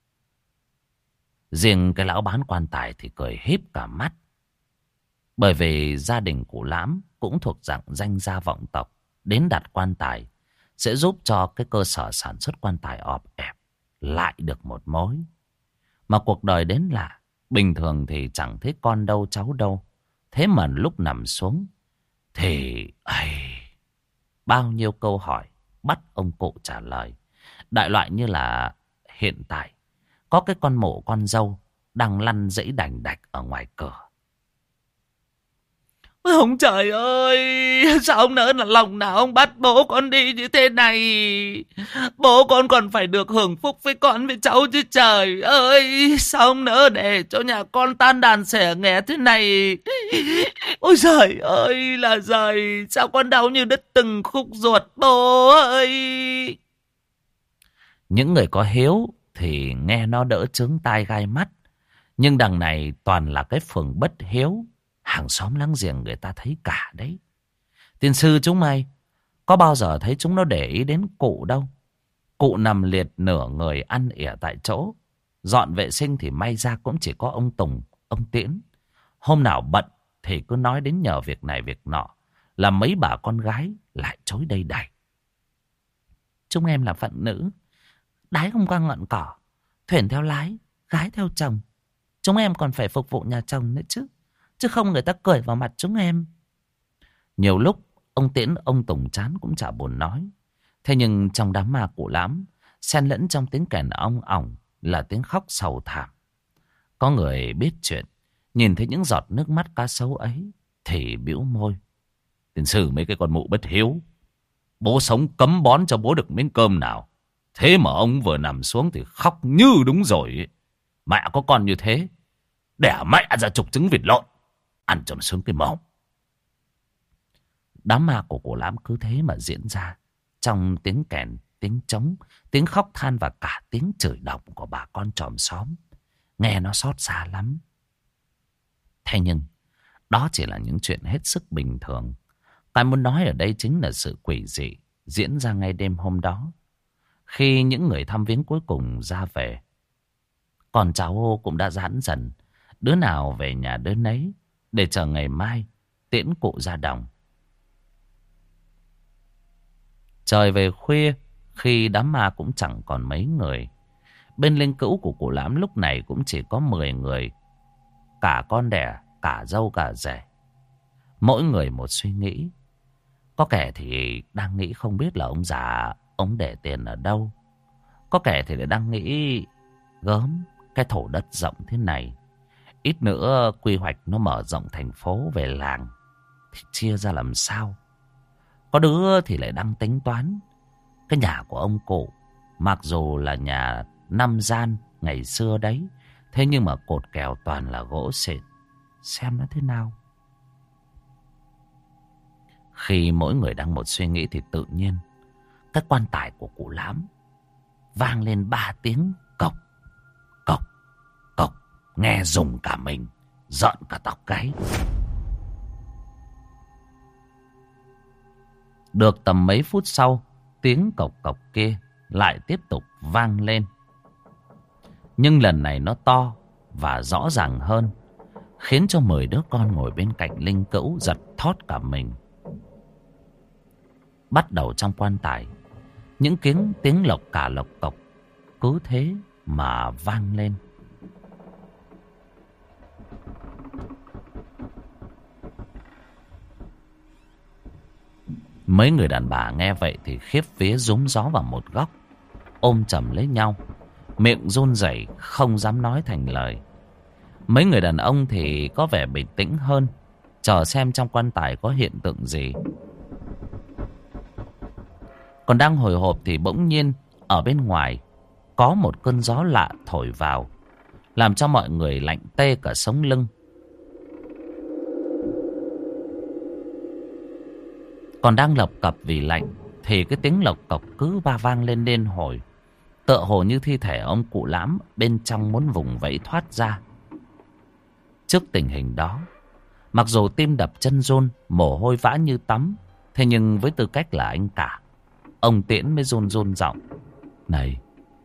Speaker 1: Riêng cái lão bán quan tài thì cười híp cả mắt. Bởi vì gia đình cụ Lãm cũng thuộc dạng danh gia vọng tộc, đến đặt quan tài sẽ giúp cho cái cơ sở sản xuất quan tài ọp ẹp lại được một mối. Mà cuộc đời đến lạ, bình thường thì chẳng thấy con đâu cháu đâu. Thế mà lúc nằm xuống thì bao nhiêu câu hỏi bắt ông cụ trả lời. Đại loại như là hiện tại có cái con mộ con dâu đang lăn dãy đành đạch ở ngoài cửa. Ông trời ơi, sao ông nỡ là lòng nào ông bắt bố con đi như thế này. Bố con còn phải được hưởng phúc với con với cháu chứ trời ơi. Sao ông nỡ để cho nhà con tan đàn xẻ nghé thế này. Ôi trời ơi là trời, sao con đau như đứt từng khúc ruột bố ơi. Những người có hiếu thì nghe nó đỡ chướng tai gai mắt. Nhưng đằng này toàn là cái phường bất hiếu. Hàng xóm láng giềng người ta thấy cả đấy. Tiên sư chúng mày có bao giờ thấy chúng nó để ý đến cụ đâu. Cụ nằm liệt nửa người ăn ỉa tại chỗ. Dọn vệ sinh thì may ra cũng chỉ có ông Tùng, ông Tiễn. Hôm nào bận thì cứ nói đến nhờ việc này việc nọ, là mấy bà con gái lại chối đây đầy. Chúng em là phận nữ, đái không qua ngọn cỏ, thuyền theo lái, gái theo chồng. Chúng em còn phải phục vụ nhà chồng nữa chứ. Chứ không người ta cười vào mặt chúng em. Nhiều lúc ông Tiễn ông Tùng chán cũng chả buồn nói. Thế nhưng trong đám ma cụ Lãm, xen lẫn trong tiếng kèn ong ỏng là tiếng khóc sầu thảm. Có người biết chuyện, nhìn thấy những giọt nước mắt cá sấu ấy thì bĩu môi. Tiền sư mấy cái con mụ bất hiếu. Bố sống cấm bón cho bố được miếng cơm nào. Thế mà ông vừa nằm xuống thì khóc như đúng rồi. Mẹ có con như thế, đẻ mẹ ra chục trứng vịt lộn, ăn cho nó sướng cái mồm. Đám ma của cụ Lãm cứ thế mà diễn ra. Trong tiếng kèn, tiếng trống, tiếng khóc than và cả tiếng chửi động của bà con chòm xóm. Nghe nó xót xa lắm. Thế nhưng đó chỉ là những chuyện hết sức bình thường. Ta muốn nói ở đây chính là sự quỷ dị diễn ra ngay đêm hôm đó. Khi những người thăm viếng cuối cùng ra về, con cháu cũng đã giãn dần, đứa nào về nhà đứa nấy, để chờ ngày mai tiễn cụ ra đồng. Trời về khuya, khi đám ma cũng chẳng còn mấy người. Bên linh cữu của cụ Lãm lúc này cũng chỉ có 10 người, cả con đẻ, cả dâu cả rể. Mỗi người một suy nghĩ. Có kẻ thì đang nghĩ không biết là ông già ông để tiền ở đâu. Có kẻ thì lại đang nghĩ gớm cái thổ đất rộng thế này, ít nữa quy hoạch nó mở rộng thành phố về làng thì chia ra làm sao. Có đứa thì lại đang tính toán cái nhà của ông cụ, mặc dù là nhà 5 gian ngày xưa đấy, thế nhưng mà cột kèo toàn là gỗ xịn, xem nó thế nào. Khi mỗi người đang một suy nghĩ thì tự nhiên cái quan tài của cụ Lãm vang lên 3 tiếng cộc, cộc, cộc, nghe rùng cả mình, giận cả tóc gáy. Được tầm mấy phút sau, tiếng cộc cộc kia lại tiếp tục vang lên. Nhưng lần này nó to và rõ ràng hơn, khiến cho 10 đứa con ngồi bên cạnh linh cữu giật thót cả mình. Bắt đầu trong quan tài, những tiếng lộc cả lộc cộc cứ thế mà vang lên. Mấy người đàn bà nghe vậy thì khiếp vía rúm gió vào một góc, ôm chầm lấy nhau, miệng run rẩy không dám nói thành lời. Mấy người đàn ông thì có vẻ bình tĩnh hơn, chờ xem trong quan tài có hiện tượng gì. Còn đang hồi hộp thì bỗng nhiên ở bên ngoài có một cơn gió lạ thổi vào, làm cho mọi người lạnh tê cả sống lưng. Còn đang lập cập vì lạnh thì cái tiếng lộc cộc cứ vang lên liên hồi, tựa hồ như thi thể ông cụ Lãm bên trong muốn vùng vẫy thoát ra. Trước tình hình đó, mặc dù tim đập chân run, mồ hôi vã như tắm, thế nhưng với tư cách là anh cả, ông Tiễn mới run run giọng: Này,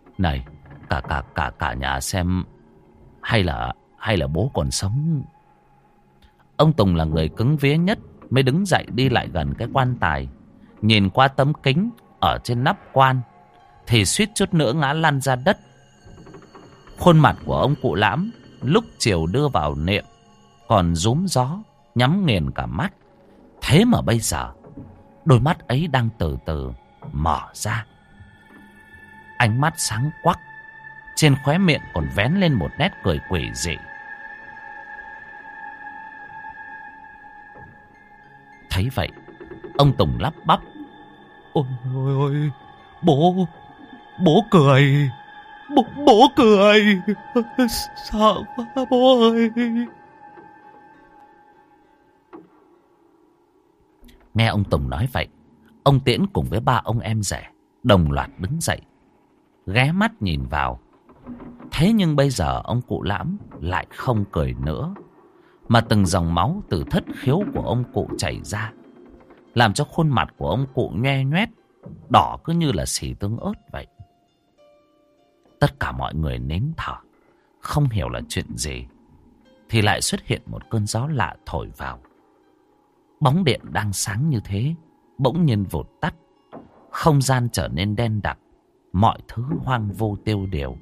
Speaker 1: cả nhà xem, hay là bố còn sống. Ông Tùng là người cứng vía nhất, mới đứng dậy đi lại gần cái quan tài, nhìn qua tấm kính ở trên nắp quan thì suýt chút nữa ngã lăn ra đất. Khuôn mặt của ông cụ Lãm lúc chiều đưa vào niệm còn rúm gió, nhắm nghiền cả mắt. Thế mà bây giờ đôi mắt ấy đang từ từ mở ra, ánh mắt sáng quắc, trên khóe miệng còn vén lên một nét cười quỷ dị. Thấy vậy, ông Tùng lắp bắp: Ôi ôi ôi, bố cười, bố cười, sợ quá bố ơi. Nghe ông Tùng nói vậy, ông Tiễn cùng với 3 ông em rể đồng loạt đứng dậy, ghé mắt nhìn vào. Thế nhưng bây giờ ông cụ Lãm lại không cười nữa, mà từng dòng máu từ thất khiếu của ông cụ chảy ra, làm cho khuôn mặt của ông cụ nhoe nhoét, đỏ cứ như là xì tương ớt vậy. Tất cả mọi người nín thở, không hiểu là chuyện gì, thì lại xuất hiện một cơn gió lạ thổi vào. Bóng điện đang sáng như thế bỗng nhiên vụt tắt, không gian trở nên đen đặc, mọi thứ hoang vô tiêu điều.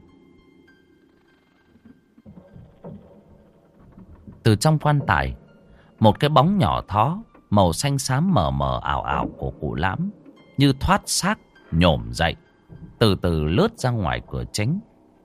Speaker 1: Từ trong quan tài, một cái bóng nhỏ thó màu xanh xám mờ mờ ảo ảo của cụ Lãm như thoát xác nhổm dậy, từ từ lướt ra ngoài cửa chính.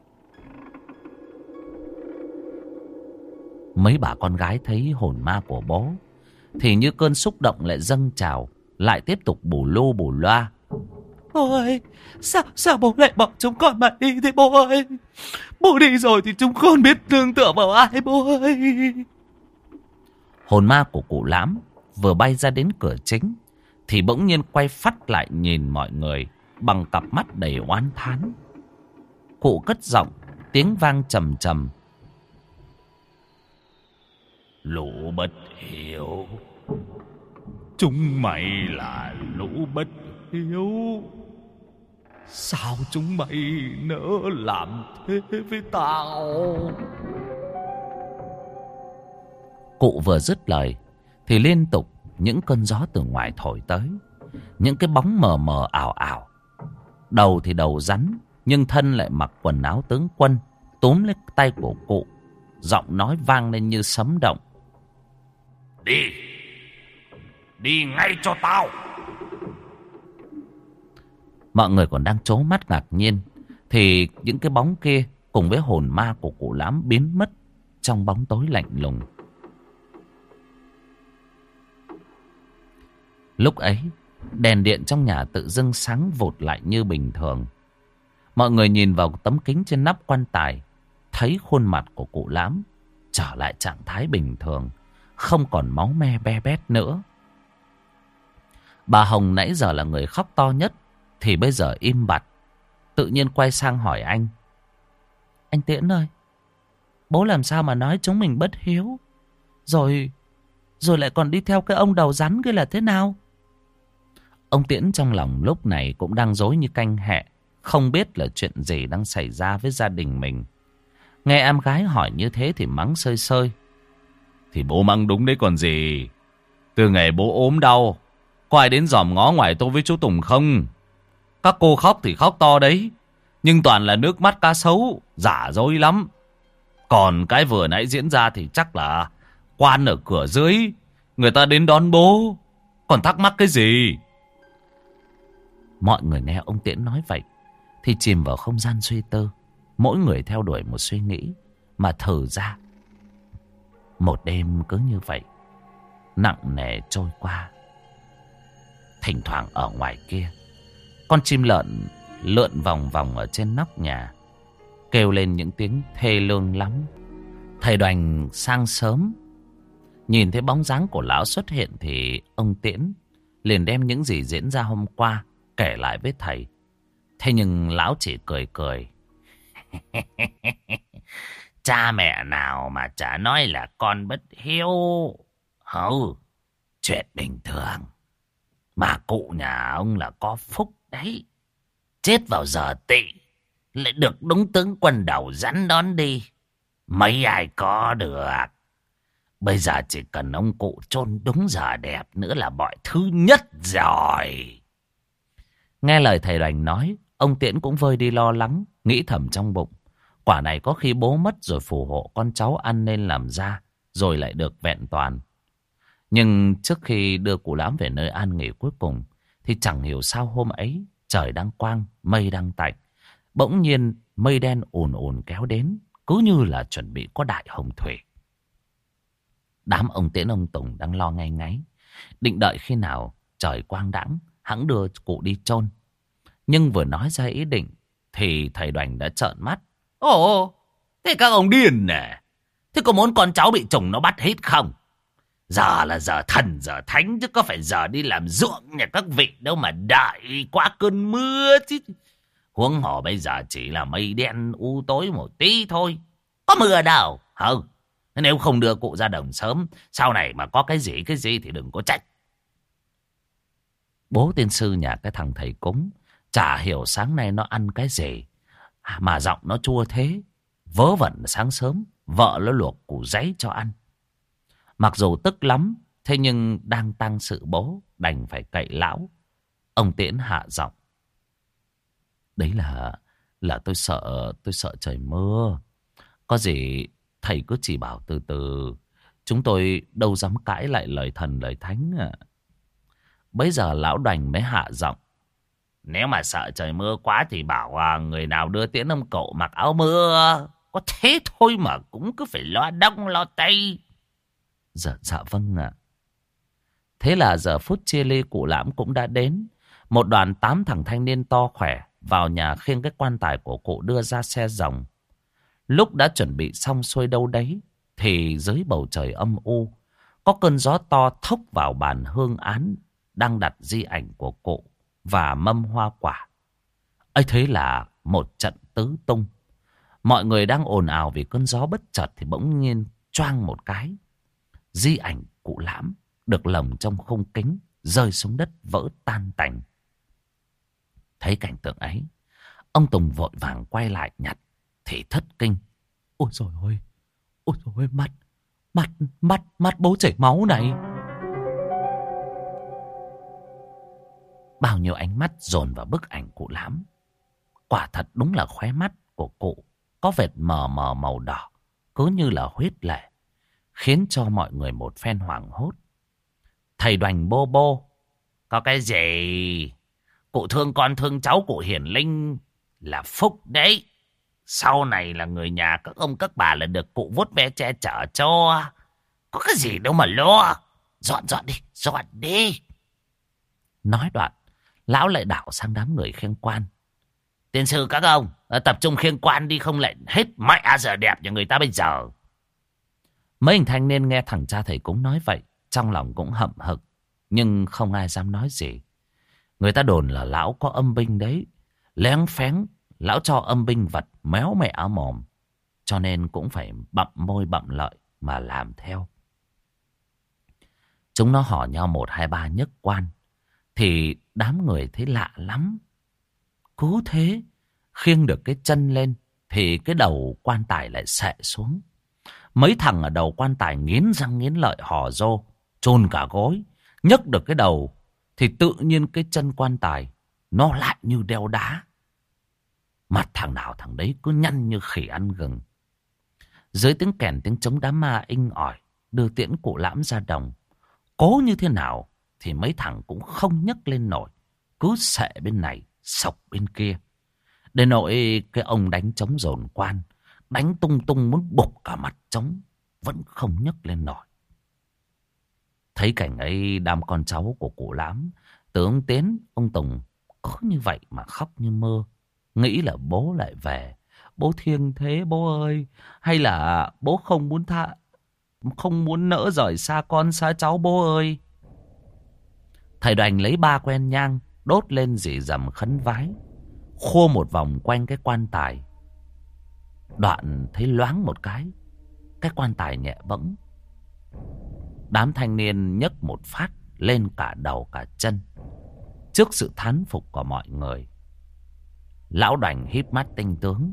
Speaker 1: Mấy bà con gái thấy hồn ma của bố thì như cơn xúc động lại dâng trào, lại tiếp tục bù lu bù loa: Ôi, sao bố lại bỏ chúng con mà đi thế bố ơi? Bố đi rồi thì chúng con biết nương tựa vào ai bố ơi? Hồn ma của cụ Lãm vừa bay ra đến cửa chính thì bỗng nhiên quay phắt lại nhìn mọi người bằng cặp mắt đầy oán thán. Cụ cất giọng, tiếng vang trầm trầm: Lũ bất hiếu, Chúng mày là lũ bất hiếu. Sao chúng mày nỡ làm thế với tao? Cụ vừa dứt lời thì liên tục những cơn gió từ ngoài thổi tới. Những cái bóng mờ mờ ảo ảo. Đầu thì đầu rắn, nhưng thân lại mặc quần áo tướng quân, túm lấy tay của cụ. Giọng nói vang lên như sấm động. Đi! Đi ngay cho tao! Mọi người còn đang trố mắt ngạc nhiên thì những cái bóng kia cùng với hồn ma của cụ Lám biến mất trong bóng tối lạnh lùng. Lúc ấy, đèn điện trong nhà tự dưng sáng vụt lại như bình thường. Mọi người nhìn vào tấm kính trên nắp quan tài, thấy khuôn mặt của cụ Lám trở lại trạng thái bình thường, không còn máu me be bét nữa. Bà Hồng nãy giờ là người khóc to nhất thì bây giờ im bặt, tự nhiên quay sang hỏi anh. Anh Tiễn ơi, bố làm sao mà nói chúng mình bất hiếu, rồi lại còn đi theo cái ông đầu rắn kia là thế nào? Ông Tiễn trong lòng lúc này cũng đang rối như canh hẹ, không biết là chuyện gì đang xảy ra với gia đình mình. Nghe em gái hỏi như thế thì mắng sơi sơi. Thì bố mắng đúng đấy còn gì. Từ ngày bố ốm đau, có ai đến dòm ngó ngoài tôi với chú Tùng không? Các cô khóc thì khóc to đấy, nhưng toàn là nước mắt cá sấu, giả dối lắm. Còn cái vừa nãy diễn ra thì chắc là quan ở cửa dưới, người ta đến đón bố, còn thắc mắc cái gì? Mọi người nghe ông Tiễn nói vậy thì chìm vào không gian suy tư, mỗi người theo đuổi một suy nghĩ mà thở ra. Một đêm cứ như vậy nặng nề trôi qua. Thỉnh thoảng ở ngoài kia, con chim lợn lượn vòng vòng ở trên nóc nhà, kêu lên những tiếng thê lương lắm. Thầy Đoành sang sớm, nhìn thấy bóng dáng của lão xuất hiện thì ông Tiễn liền đem những gì diễn ra hôm qua kể lại với thầy. Thế nhưng lão chỉ cười cười. Cha mẹ nào mà chả nói là con bất hiếu. Chuyện bình thường. Mà cụ nhà ông là có phúc đấy. Chết vào giờ tỵ, lại được đúng tướng quân đầu rắn đón đi. Mấy ai có được. Bây giờ chỉ cần ông cụ chôn đúng giờ đẹp nữa là mọi thứ nhất rồi. Nghe lời thầy Đoành nói, ông Tiễn cũng vơi đi lo lắng, nghĩ thầm trong bụng. Quả này có khi bố mất rồi phù hộ con cháu ăn nên làm ra, rồi lại được vẹn toàn. Nhưng trước khi đưa cụ Lám về nơi an nghỉ cuối cùng, thì chẳng hiểu sao hôm ấy trời đang quang, mây đang tạnh. Bỗng nhiên mây đen ùn ùn kéo đến, cứ như là chuẩn bị có đại hồng thủy. Đám ông Tiễn ông Tùng đang lo ngay ngáy, định đợi khi nào trời quang đãng hẵng đưa cụ đi chôn. Nhưng vừa nói ra ý định thì thầy Đoành đã trợn mắt. Ồ, thế các ông điên nè. Thế có muốn con cháu bị trùng nó bắt hết không? Giờ là giờ thần giờ thánh, chứ có phải giờ đi làm ruộng nhà các vị đâu mà đợi qua cơn mưa chứ. Huống hồ bây giờ chỉ là mây đen u tối một tí thôi, có mưa đâu. Nếu không đưa cụ ra đồng sớm, sau này mà có cái gì thì đừng có trách. Bố tiên sư nhà cái thằng thầy cúng chả hiểu sáng nay nó ăn cái gì mà giọng nó chua thế. Vớ vẩn sáng sớm vợ nó luộc củ giấy cho ăn. Mặc dù tức lắm, thế nhưng đang tang sự bố, đành phải cậy lão. Ông Tiễn hạ giọng. Đấy là tôi sợ trời mưa. Có gì thầy cứ chỉ bảo từ từ, chúng tôi đâu dám cãi lại lời thần lời thánh à. Bấy giờ lão Đoành mới hạ giọng. Nếu mà sợ trời mưa quá thì bảo người nào đưa Tiễn ông cậu mặc áo mưa. Có thế thôi mà cũng cứ phải lo đông lo tây. Dạ vâng ạ. Thế là giờ phút chia ly cụ Lám cũng đã đến. Một đoàn 8 thằng thanh niên to khỏe vào nhà khiêng cái quan tài của cụ đưa ra xe rồng. Lúc đã chuẩn bị xong xuôi đâu đấy thì dưới bầu trời âm u, có cơn gió to thốc vào bàn hương án đang đặt di ảnh của cụ và mâm hoa quả. Ấy thế là một trận tứ tung. Mọi người đang ồn ào vì cơn gió bất chợt thì bỗng nhiên choang một cái. Di ảnh cụ Lám được lồng trong khung kính rơi xuống đất vỡ tan tành. Thấy cảnh tượng ấy, ông Tùng vội vàng quay lại nhặt thì thất kinh. Ôi trời ơi, ôi trời ơi, mắt bố chảy máu này. Bao nhiêu ánh mắt dồn vào bức ảnh cụ Lãm. Quả thật đúng là khóe mắt của cụ có vệt mờ mờ màu đỏ, cứ như là huyết lệ, khiến cho mọi người một phen hoảng hốt. Thầy Đoành bô bô: có cái gì? Cụ thương con thương cháu cụ hiển linh là phúc đấy. Sau này là người nhà các ông các bà là được cụ vuốt ve che chở cho. Có cái gì đâu mà lo. Dọn đi. Nói đoạn, lão lại đảo sang đám người khiêng quan. Tiên sư các ông, tập trung khiêng quan đi, không lại hết mẹ giờ đẹp nhà người ta bây giờ. Mấy anh thanh niên nghe thằng cha thầy cúng nói vậy, trong lòng cũng hậm hực, nhưng không ai dám nói gì. Người ta đồn là lão có âm binh đấy. Lén phén, lão cho âm binh vật méo mẹ mồm, cho nên cũng phải bặm môi bặm lợi mà làm theo. Chúng nó hò nhau 1, 2, 3 nhấc quan, thì đám người thấy lạ lắm. Cứ thế khiêng được cái chân lên thì cái đầu quan tài lại xệ xuống. Mấy thằng ở đầu quan tài nghiến răng nghiến lợi hò rô, chôn cả gối. Nhấc được cái đầu thì tự nhiên cái chân quan tài nó lại như đeo đá. Mặt thằng nào thằng đấy cứ nhăn như khỉ ăn gừng. Dưới tiếng kèn tiếng trống đám ma inh ỏi đưa tiễn cụ Lãm ra đồng. Cố như thế nào thì mấy thằng cũng không nhấc lên nổi, cứ xệ bên này sộc bên kia. Đến nỗi cái ông đánh trống dồn quan, đánh tung tung muốn bục cả mặt trống, vẫn không nhấc lên nổi. Thấy cảnh ấy, đám con cháu của cụ Lãm, từ ông Tiến, ông Tùng có như vậy mà khóc như mơ. Nghĩ là bố lại về. Bố thiêng thế bố ơi. Hay là bố không muốn nỡ rời xa con xa cháu bố ơi. Thầy Đoành lấy 3 que nhang đốt lên rỉ rầm khấn vái, khua một vòng quanh cái quan tài. Đoạn thấy loáng một cái quan tài nhẹ bẫng. Đám thanh niên nhấc một phát lên cả đầu cả chân. Trước sự thán phục của mọi người, lão Đoành híp mắt tinh tướng.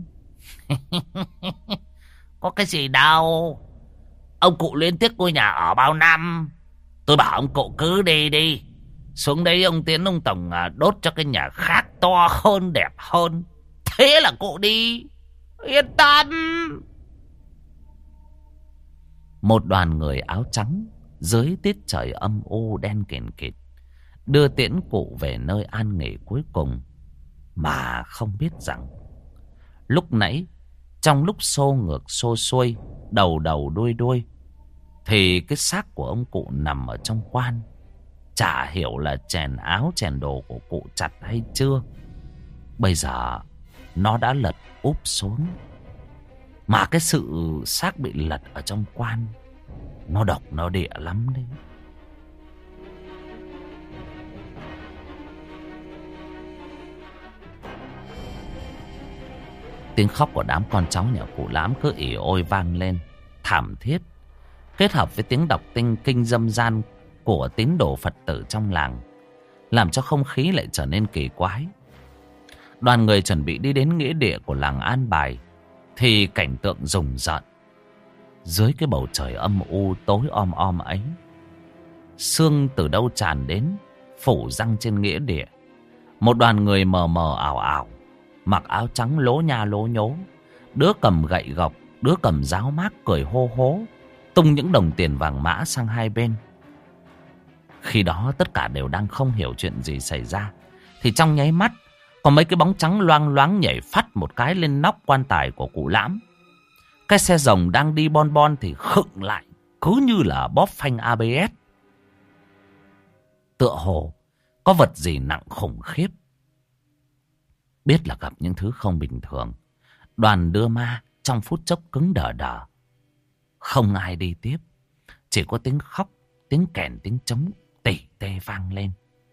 Speaker 1: Có cái gì đâu. Ông cụ liên tiếc ngôi nhà ở bao năm. Tôi bảo ông cụ cứ đi. Xuống đấy ông Tiến ông Tổng đốt cho cái nhà khác to hơn đẹp hơn. Thế là cụ đi. Yên tâm. Một đoàn người áo trắng dưới tiết trời âm u đen kịt kịt đưa tiễn cụ về nơi an nghỉ cuối cùng, mà không biết rằng lúc nãy trong lúc xô ngược xô xuôi, đầu đầu đuôi đuôi, thì cái xác của ông cụ nằm ở trong quan. Chả hiểu là chèn áo chèn đồ của cụ chặt hay chưa. Bây giờ nó đã lật úp xuống. Mà cái sự xác bị lật ở trong quan, nó độc nó địa lắm đấy. Tiếng khóc của đám con cháu nhà cụ Lãm cứ ỉ ôi vang lên thảm thiết, kết hợp với tiếng đọc tinh kinh dâm gian của tín đồ Phật tử trong làng, làm cho không khí lại trở nên kỳ quái. Đoàn người chuẩn bị đi đến nghĩa địa của làng An Bài, thì cảnh tượng rùng rợn. Dưới cái bầu trời âm u tối om om ấy, sương từ đâu tràn đến phủ răng trên nghĩa địa. Một đoàn người mờ mờ ảo ảo, mặc áo trắng lố nha lố nhố, đứa cầm gậy gộc, đứa cầm giáo mác cười hô hố, tung những đồng tiền vàng mã sang hai bên. Khi đó tất cả đều đang không hiểu chuyện gì xảy ra, thì trong nháy mắt có mấy cái bóng trắng loang loáng nhảy phắt một cái lên nóc quan tài của cụ Lãm. Cái xe rồng đang đi bon bon thì khựng lại, cứ như là bóp phanh ABS. Tựa hồ có vật gì nặng khủng khiếp. Biết là gặp những thứ không bình thường, đoàn đưa ma trong phút chốc cứng đờ đờ. Không ai đi tiếp, chỉ có tiếng khóc, tiếng kèn, tiếng trống tỉ tê vang lên,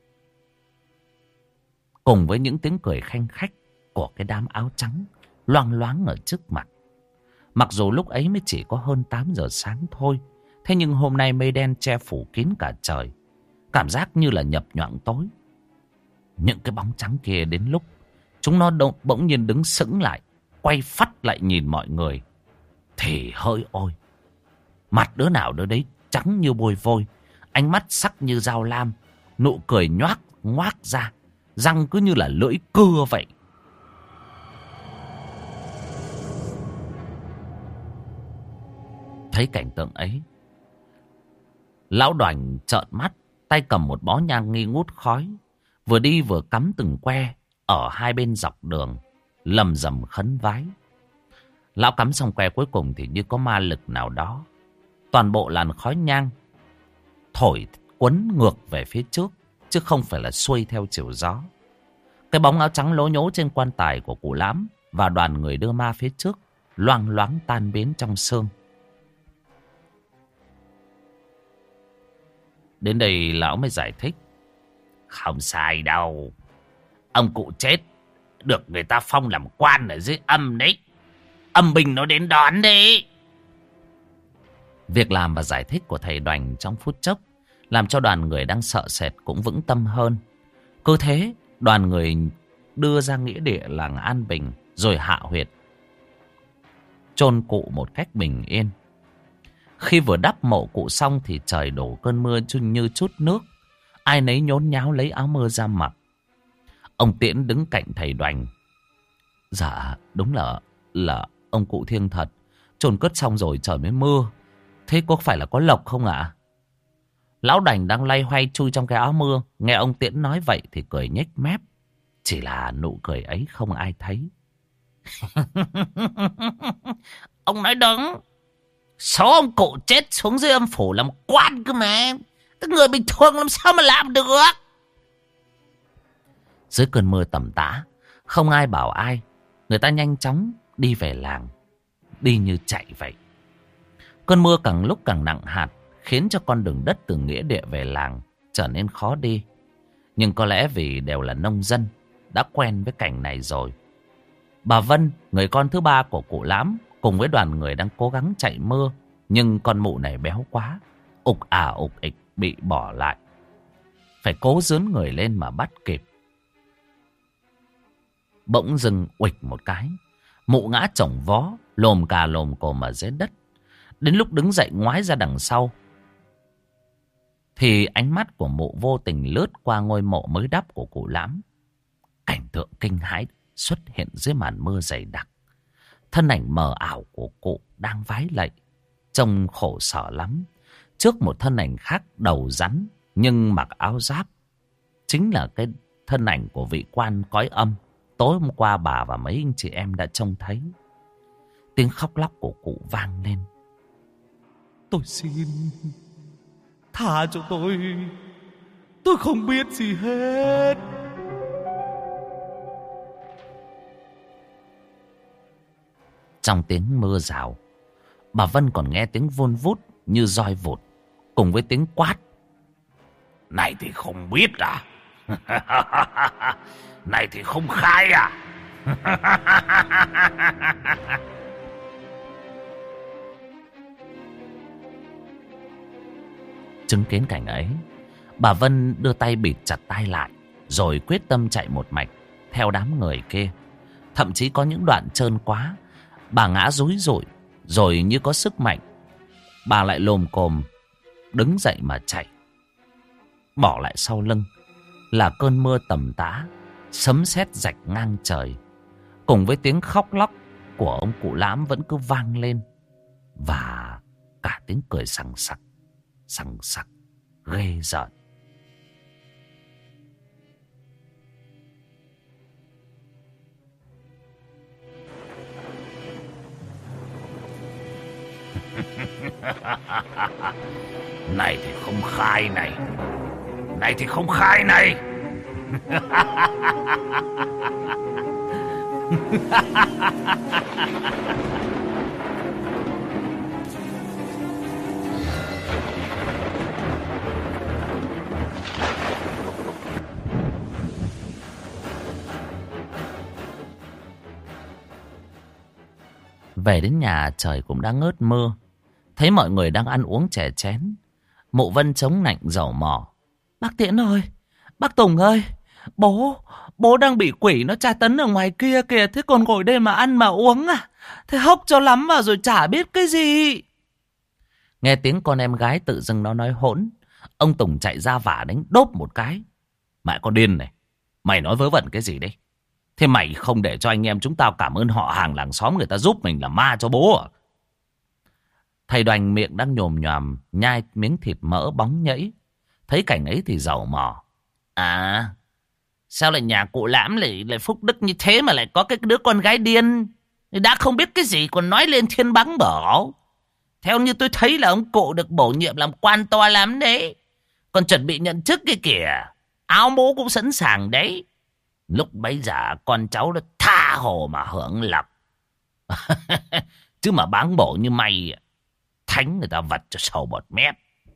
Speaker 1: cùng với những tiếng cười khanh khách của cái đám áo trắng loang loáng ở trước mặt. Mặc dù lúc ấy mới chỉ có hơn 8 giờ sáng thôi, thế nhưng hôm nay mây đen che phủ kín cả trời. Cảm giác như là nhập nhoạng tối. Những cái bóng trắng kia đến lúc chúng nó bỗng nhiên đứng sững lại, quay phắt lại nhìn mọi người. Thì hỡi ôi, mặt đứa nào đứa đấy trắng như bôi vôi, ánh mắt sắc như dao lam, nụ cười nhoác ngoác ra, răng cứ như là lưỡi cưa vậy. Thấy cảnh tượng ấy, lão Đoành trợn mắt, tay cầm một bó nhang nghi ngút khói, vừa đi vừa cắm từng que ở hai bên dọc đường, lầm rầm khấn vái. Lão cắm xong que cuối cùng thì như có ma lực nào đó, toàn bộ làn khói nhang thổi quấn ngược về phía trước, chứ không phải là xuôi theo chiều gió. Cái bóng áo trắng lố nhố trên quan tài của cụ Lám và đoàn người đưa ma phía trước loang loáng tan biến trong sương. Đến đây lão mới giải thích. Không sai đâu. Ông cụ chết, được người ta phong làm quan ở dưới âm đấy. Âm binh nó đến đón đi. Việc làm và giải thích của thầy Đoành trong phút chốc làm cho đoàn người đang sợ sệt cũng vững tâm hơn. Cứ thế, đoàn người đưa ra nghĩa địa làng An Bình rồi hạ huyệt, chôn cụ một cách bình yên. Khi vừa đắp mộ cụ xong thì trời đổ cơn mưa như chút nước. Ai nấy nhốn nháo lấy áo mưa ra mặc. Ông Tiễn đứng cạnh thầy Đoành. Dạ, đúng là ông cụ thiêng thật. Chôn cất xong rồi trời mới mưa. Thế có phải là có lộc không ạ? Lão Đoành đang loay hoay chui trong cái áo mưa, nghe ông Tiễn nói vậy thì cười nhếch mép. Chỉ là nụ cười ấy không ai thấy. Ông nói đúng. Số ông cụ chết xuống dưới âm phủ làm quan cơ mà. Cái người bình thường làm sao mà làm được. Dưới cơn mưa tầm tã, không ai bảo ai, người ta nhanh chóng đi về làng, đi như chạy vậy. Cơn mưa càng lúc càng nặng hạt, khiến cho con đường đất từ nghĩa địa về làng trở nên khó đi. Nhưng có lẽ vì đều là nông dân, đã quen với cảnh này rồi. Bà Vân, người con thứ ba của cụ Lám, cùng với đoàn người đang cố gắng chạy mưa, nhưng con mụ này béo quá, ục ịch bị bỏ lại. Phải cố dướn người lên mà bắt kịp. Bỗng dưng uịch một cái, mụ ngã chồng vó, lồm cà lồm cồm ở dưới đất. Đến lúc đứng dậy ngoái ra đằng sau, thì ánh mắt của mụ vô tình lướt qua ngôi mộ mới đắp của cụ Lám. Cảnh tượng kinh hãi xuất hiện dưới màn mưa dày đặc. Thân ảnh mờ ảo của cụ đang vái lạy, trông khổ sở lắm. Trước một thân ảnh khác đầu rắn nhưng mặc áo giáp, chính là cái thân ảnh của vị quan cõi âm tối hôm qua bà và mấy anh chị em đã trông thấy. Tiếng khóc lóc của cụ vang lên.
Speaker 2: Tôi xin tha cho tôi không biết gì hết.
Speaker 1: Trong tiếng mưa rào, bà Vân còn nghe tiếng vun vút như roi vụt, cùng với tiếng quát. Này thì không biết à? Này thì không khai à? Chứng kiến cảnh ấy, bà Vân đưa tay bịt chặt tai lại, rồi quyết tâm chạy một mạch theo đám người kia. Thậm chí có những đoạn trơn quá, bà ngã rúi rụi, rồi như có sức mạnh, bà lại lồm cồm đứng dậy mà chạy. Bỏ lại sau lưng là cơn mưa tầm tã, sấm sét rạch ngang trời, cùng với tiếng khóc lóc của ông cụ Lám vẫn cứ vang lên, và cả tiếng cười sằng sặc ghê rợn. Này thì không khai này. Này thì không khai này. Về đến nhà trời cũng đã ngớt mưa. Thấy mọi người đang ăn uống chè chén, mụ Vân chống nạnh dầu mỏ, Bác Tiễn ơi, bác Tùng ơi, bố đang bị quỷ nó tra tấn ở ngoài kia kìa. Thế còn ngồi đây mà ăn mà uống à? Thế hốc cho lắm vào rồi chả biết cái gì. Nghe tiếng con em gái tự dưng nó nói hỗn, ông Tùng chạy ra vả đánh đốp một cái. Mẹ con điên này, mày nói vớ vẩn cái gì đấy? Thế mày không để cho anh em chúng tao cảm ơn họ hàng làng xóm người ta giúp mình làm ma cho bố à? Thầy Đoành miệng đang nhồm nhòm nhai miếng thịt mỡ bóng nhẫy. Thấy cảnh ấy thì giàu mỏ. À, sao lại nhà cụ Lãm lại phúc đức như thế mà lại có cái đứa con gái điên? Đã không biết cái gì còn nói lên thiên báng bổ. Theo như tôi thấy là ông cụ được bổ nhiệm làm quan to lắm đấy. Còn chuẩn bị nhận chức kia kìa. Áo bố cũng sẵn sàng đấy. Lúc bấy giờ con cháu nó tha hồ mà hưởng lộc. Chứ mà báng bổ như mày, thánh người ta vật cho sầu bọt mép.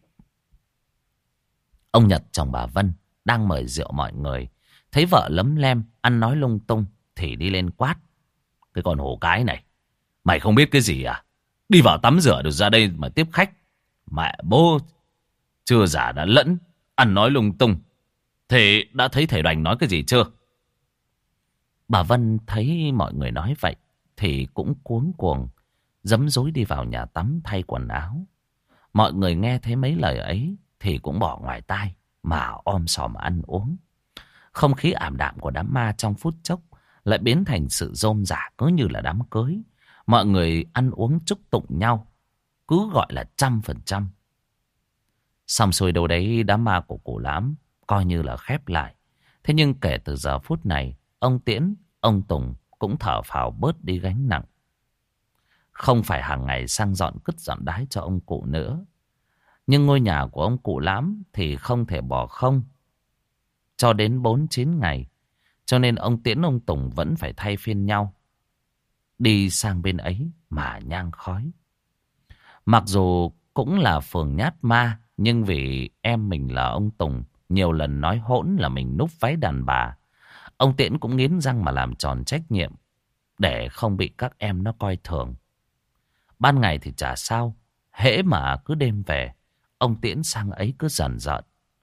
Speaker 1: Ông Nhật chồng bà Vân đang mời rượu mọi người. Thấy vợ lấm lem ăn nói lung tung thì đi lên quát. Cái con hổ cái này, mày không biết cái gì à? Đi vào tắm rửa được ra đây mà tiếp khách. Mẹ bố chưa già đã lẫn, ăn nói lung tung. Thế đã thấy thầy Đoành nói cái gì chưa? Bà Vân thấy mọi người nói vậy thì cũng cuống cuồng giấm dối đi vào nhà tắm thay quần áo. Mọi người nghe thấy mấy lời ấy thì cũng bỏ ngoài tai mà om sòm ăn uống. Không khí ảm đạm của đám ma trong phút chốc lại biến thành sự rôm rả cứ như là đám cưới. Mọi người ăn uống chúc tụng nhau, cứ gọi là 100%. Xong xuôi đâu đấy đám ma của cụ Lãm coi như là khép lại. Thế nhưng kể từ giờ phút này, ông Tiễn, ông Tùng cũng thở phào bớt đi gánh nặng. Không phải hàng ngày sang dọn cứt dọn đái cho ông cụ nữa. Nhưng ngôi nhà của ông cụ Lãm thì không thể bỏ không cho đến 4-9 ngày. Cho nên ông Tiễn ông Tùng vẫn phải thay phiên nhau đi sang bên ấy mà nhang khói. Mặc dù cũng là phường nhát ma, nhưng vì em mình là ông Tùng nhiều lần nói hỗn là mình núp váy đàn bà, ông Tiễn cũng nghiến răng mà làm tròn trách nhiệm để không bị các em nó coi thường. Ban ngày thì chả sao, hễ mà cứ đêm về, ông Tiễn sang ấy cứ dần dợn.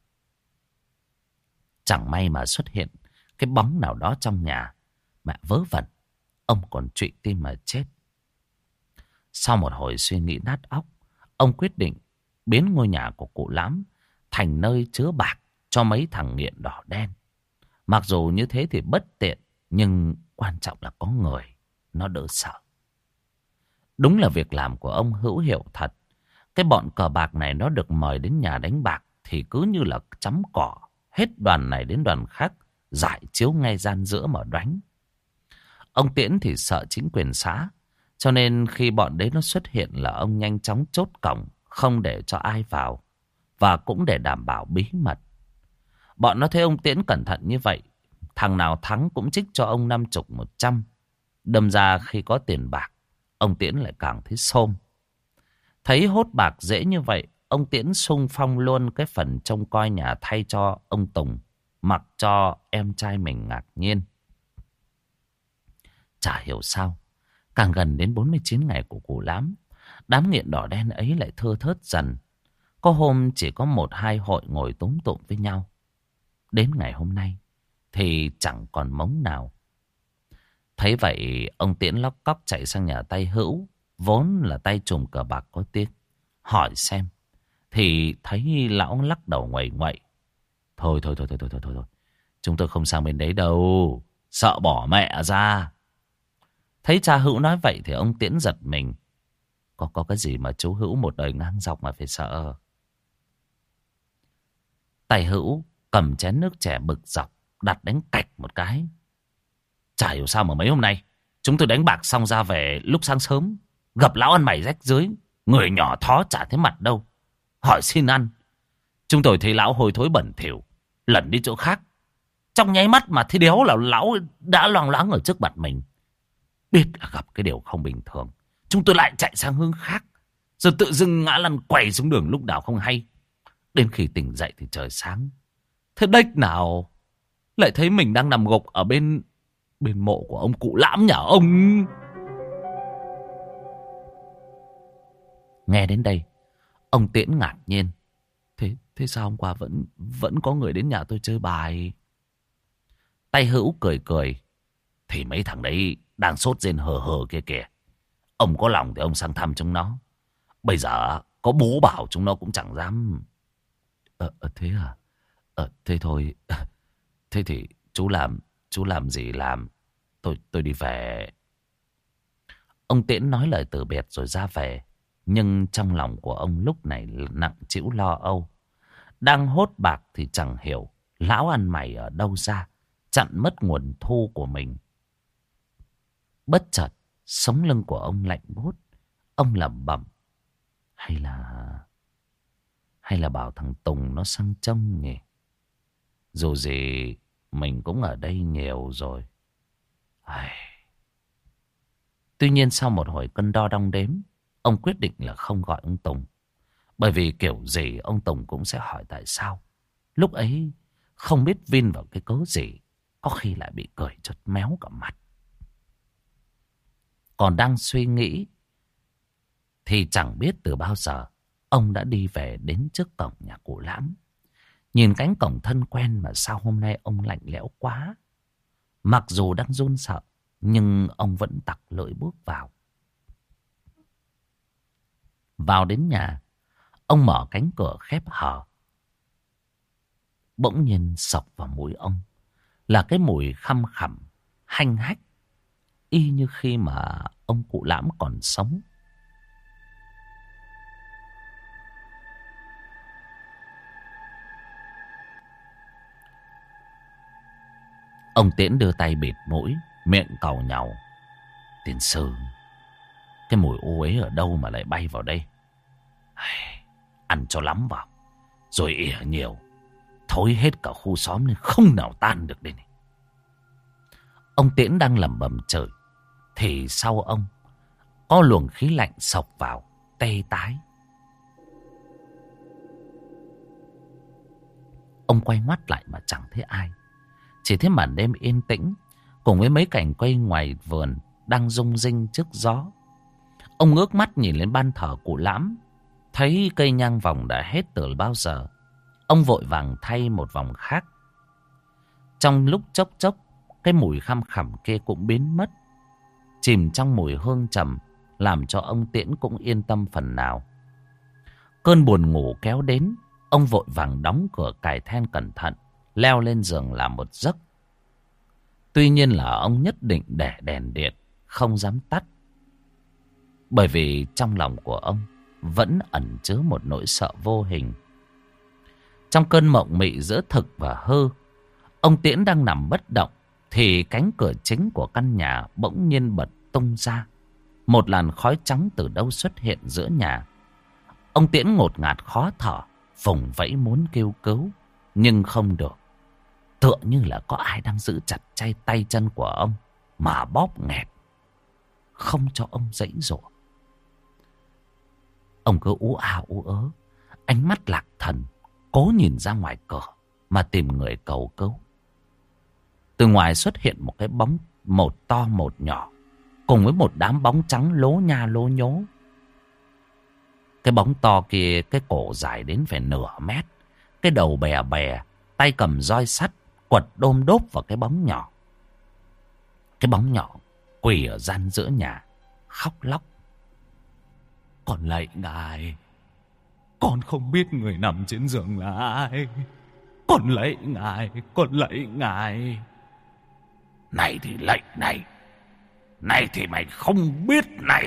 Speaker 1: Chẳng may mà xuất hiện cái bóng nào đó trong nhà, mẹ vớ vẩn, ông còn trụy tim mà chết. Sau một hồi suy nghĩ nát óc, ông quyết định biến ngôi nhà của cụ Lãm thành nơi chứa bạc cho mấy thằng nghiện đỏ đen. Mặc dù như thế thì bất tiện, nhưng quan trọng là có người, nó đỡ sợ. Đúng là việc làm của ông hữu hiệu thật. Cái bọn cờ bạc này nó được mời đến nhà đánh bạc thì cứ như là chấm cỏ. Hết đoàn này đến đoàn khác, giải chiếu ngay gian giữa mà đánh. Ông Tiễn thì sợ chính quyền xã, cho nên khi bọn đấy nó xuất hiện là ông nhanh chóng chốt cổng, không để cho ai vào. Và cũng để đảm bảo bí mật. Bọn nó thấy ông Tiễn cẩn thận như vậy, thằng nào thắng cũng trích cho ông 50, 100. Đâm ra khi có tiền bạc, ông Tiễn lại càng thấy xôm. Thấy hốt bạc dễ như vậy, ông Tiễn xung phong luôn cái phần trông coi nhà thay cho ông Tùng, mặc cho em trai mình ngạc nhiên. Chả hiểu sao, càng gần đến 49 ngày của cụ Lãm, đám nghiện đỏ đen ấy lại thưa thớt dần. Có hôm chỉ có 1-2 hội ngồi túm tụm với nhau. Đến ngày hôm nay thì chẳng còn mống nào. Thấy vậy, ông Tiễn lóc cóc chạy sang nhà tay Hữu, vốn là tay trùm cờ bạc có tiếng, hỏi xem. Thì thấy lão lắc đầu nguậy nguậy. Thôi, chúng tôi không sang bên đấy đâu, sợ bỏ mẹ ra. Thấy cha Hữu nói vậy thì ông Tiễn giật mình. Có cái gì mà chú Hữu một đời ngang dọc mà phải sợ. Tay Hữu cầm chén nước chè bực dọc, đặt đánh cạch một cái. Chả hiểu sao mà mấy hôm nay chúng tôi đánh bạc xong ra về lúc sáng sớm, gặp lão ăn mày rách rưới, người nhỏ thó chả thấy mặt đâu. Hỏi xin ăn, chúng tôi thấy lão hôi thối bẩn thỉu, lẩn đi chỗ khác. Trong nháy mắt mà thấy đéo là lão đã loang loáng ở trước mặt mình. Biết là gặp cái điều không bình thường, chúng tôi lại chạy sang hướng khác, rồi tự dưng ngã lăn quay xuống đường lúc nào không hay. Đến khi tỉnh dậy thì trời sáng. Thế đếch nào lại thấy mình đang nằm gục ở bên mộ của ông cụ Lãm nhà ông. Nghe đến đây, ông Tiễn ngạc nhiên. Thế sao hôm qua vẫn có người đến nhà tôi chơi bài? Tay Hữu cười cười. Thì mấy thằng đấy đang sốt rên hờ hờ kia kìa. Ông có lòng thì ông sang thăm chúng nó. Bây giờ có bố bảo chúng nó cũng chẳng dám. Thế à? Thế thôi. Thế thì chú làm gì làm. Tôi đi về. Ông Tiễn nói lời từ biệt rồi ra về. Nhưng trong lòng của ông lúc này nặng trĩu lo âu. Đang hốt bạc thì chẳng hiểu lão ăn mày ở đâu ra, chặn mất nguồn thu của mình. Bất chợt sống lưng của ông lạnh buốt. Ông lẩm bẩm. Hay là bảo thằng Tùng nó sang trông nhỉ? Dù gì mình cũng ở đây nhiều rồi. Tuy nhiên sau một hồi cân đo đong đếm, ông quyết định là không gọi ông Tùng. Bởi vì kiểu gì ông Tùng cũng sẽ hỏi tại sao. Lúc ấy không biết vin vào cái cớ gì, có khi lại bị cười cho méo cả mặt. Còn đang suy nghĩ thì chẳng biết từ bao giờ ông đã đi về đến trước cổng nhà cụ Lãm. Nhìn cánh cổng thân quen mà sao hôm nay ông lạnh lẽo quá. Mặc dù đang run sợ, nhưng ông vẫn tặc lưỡi bước vào. Vào đến nhà, ông mở cánh cửa khép hờ. Bỗng nhiên sộc vào mũi ông là cái mùi khăm khẳm, hanh hách, y như khi mà ông cụ Lãm còn sống. Ông Tiễn đưa tay bịt mũi, miệng càu nhàu. Tiên sư, cái mùi ô uế ở đâu mà lại bay vào đây? Ăn cho lắm vào, rồi ỉa nhiều, thối hết cả khu xóm nên không nào tan được đây này. Ông Tiễn đang lẩm bẩm chửi thì sau ông có luồng khí lạnh xộc vào, tê tái. Ông quay ngoắt lại mà chẳng thấy ai. Chỉ thấy màn đêm yên tĩnh cùng với mấy cành cây ngoài vườn đang rung rinh trước gió. Ông ngước mắt nhìn lên ban thờ cụ Lãm, thấy cây nhang vòng đã hết từ bao giờ. Ông vội vàng thay một vòng khác. Trong lúc chốc chốc, cái mùi khăm khẳm kia cũng biến mất, chìm trong mùi hương trầm, làm cho ông Tiễn cũng yên tâm phần nào. Cơn buồn ngủ kéo đến, ông vội vàng đóng cửa cài then cẩn thận, leo lên giường làm một giấc. Tuy nhiên là ông nhất định để đèn điện, không dám tắt. Bởi vì trong lòng của ông vẫn ẩn chứa một nỗi sợ vô hình. Trong cơn mộng mị giữa thực và hư, ông Tiễn đang nằm bất động thì cánh cửa chính của căn nhà bỗng nhiên bật tung ra. Một làn khói trắng từ đâu xuất hiện giữa nhà. Ông Tiễn ngột ngạt khó thở, vùng vẫy muốn kêu cứu, nhưng không được. Tựa như là có ai đang giữ chặt tay chân của ông mà bóp nghẹt, không cho ông giãy giụa. Ông cứ ú ả ú ớ, ánh mắt lạc thần, cố nhìn ra ngoài cửa mà tìm người cầu cứu. Từ ngoài xuất hiện một cái bóng, một to một nhỏ, cùng với một đám bóng trắng lố nha lố nhố. Cái bóng to kia, cái cổ dài đến phải nửa mét, cái đầu bè bè, tay cầm roi sắt, quật đôm đốp vào cái bóng nhỏ. Cái bóng nhỏ quỳ ở gian giữa nhà, khóc lóc.
Speaker 2: Con lạy ngài, con không biết người nằm trên giường là ai. Con lạy ngài, con lạy ngài.
Speaker 3: Này thì lạy này, này thì mày không biết này.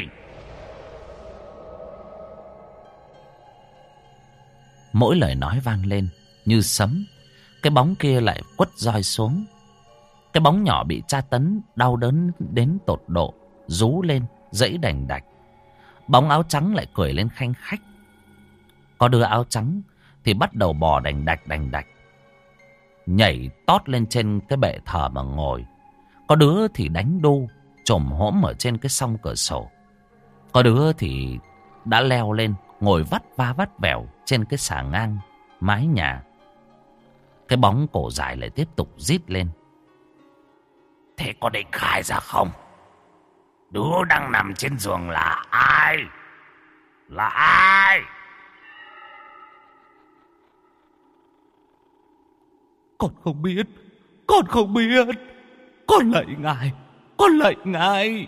Speaker 1: Mỗi lời nói vang lên như sấm, cái bóng kia lại quất roi xuống. Cái bóng nhỏ bị tra tấn đau đớn đến tột độ, rú lên giãy đành đạch. Bóng áo trắng lại cười lên khanh khách. Có đứa áo trắng thì bắt đầu bò đành đạch, nhảy tót lên trên cái bệ thờ mà ngồi. Có đứa thì đánh đu chồm hổm ở trên cái song cửa sổ. Có đứa thì đã leo lên ngồi vắt va vắt vẻo trên cái xà ngang mái nhà. Cái bóng cổ dài lại tiếp tục rít lên.
Speaker 3: Thế có định khai ra không? Đứa đang nằm trên giường là ai? Là ai?
Speaker 2: Con không biết. Con không biết. Con lạy ngài. Con lạy ngài.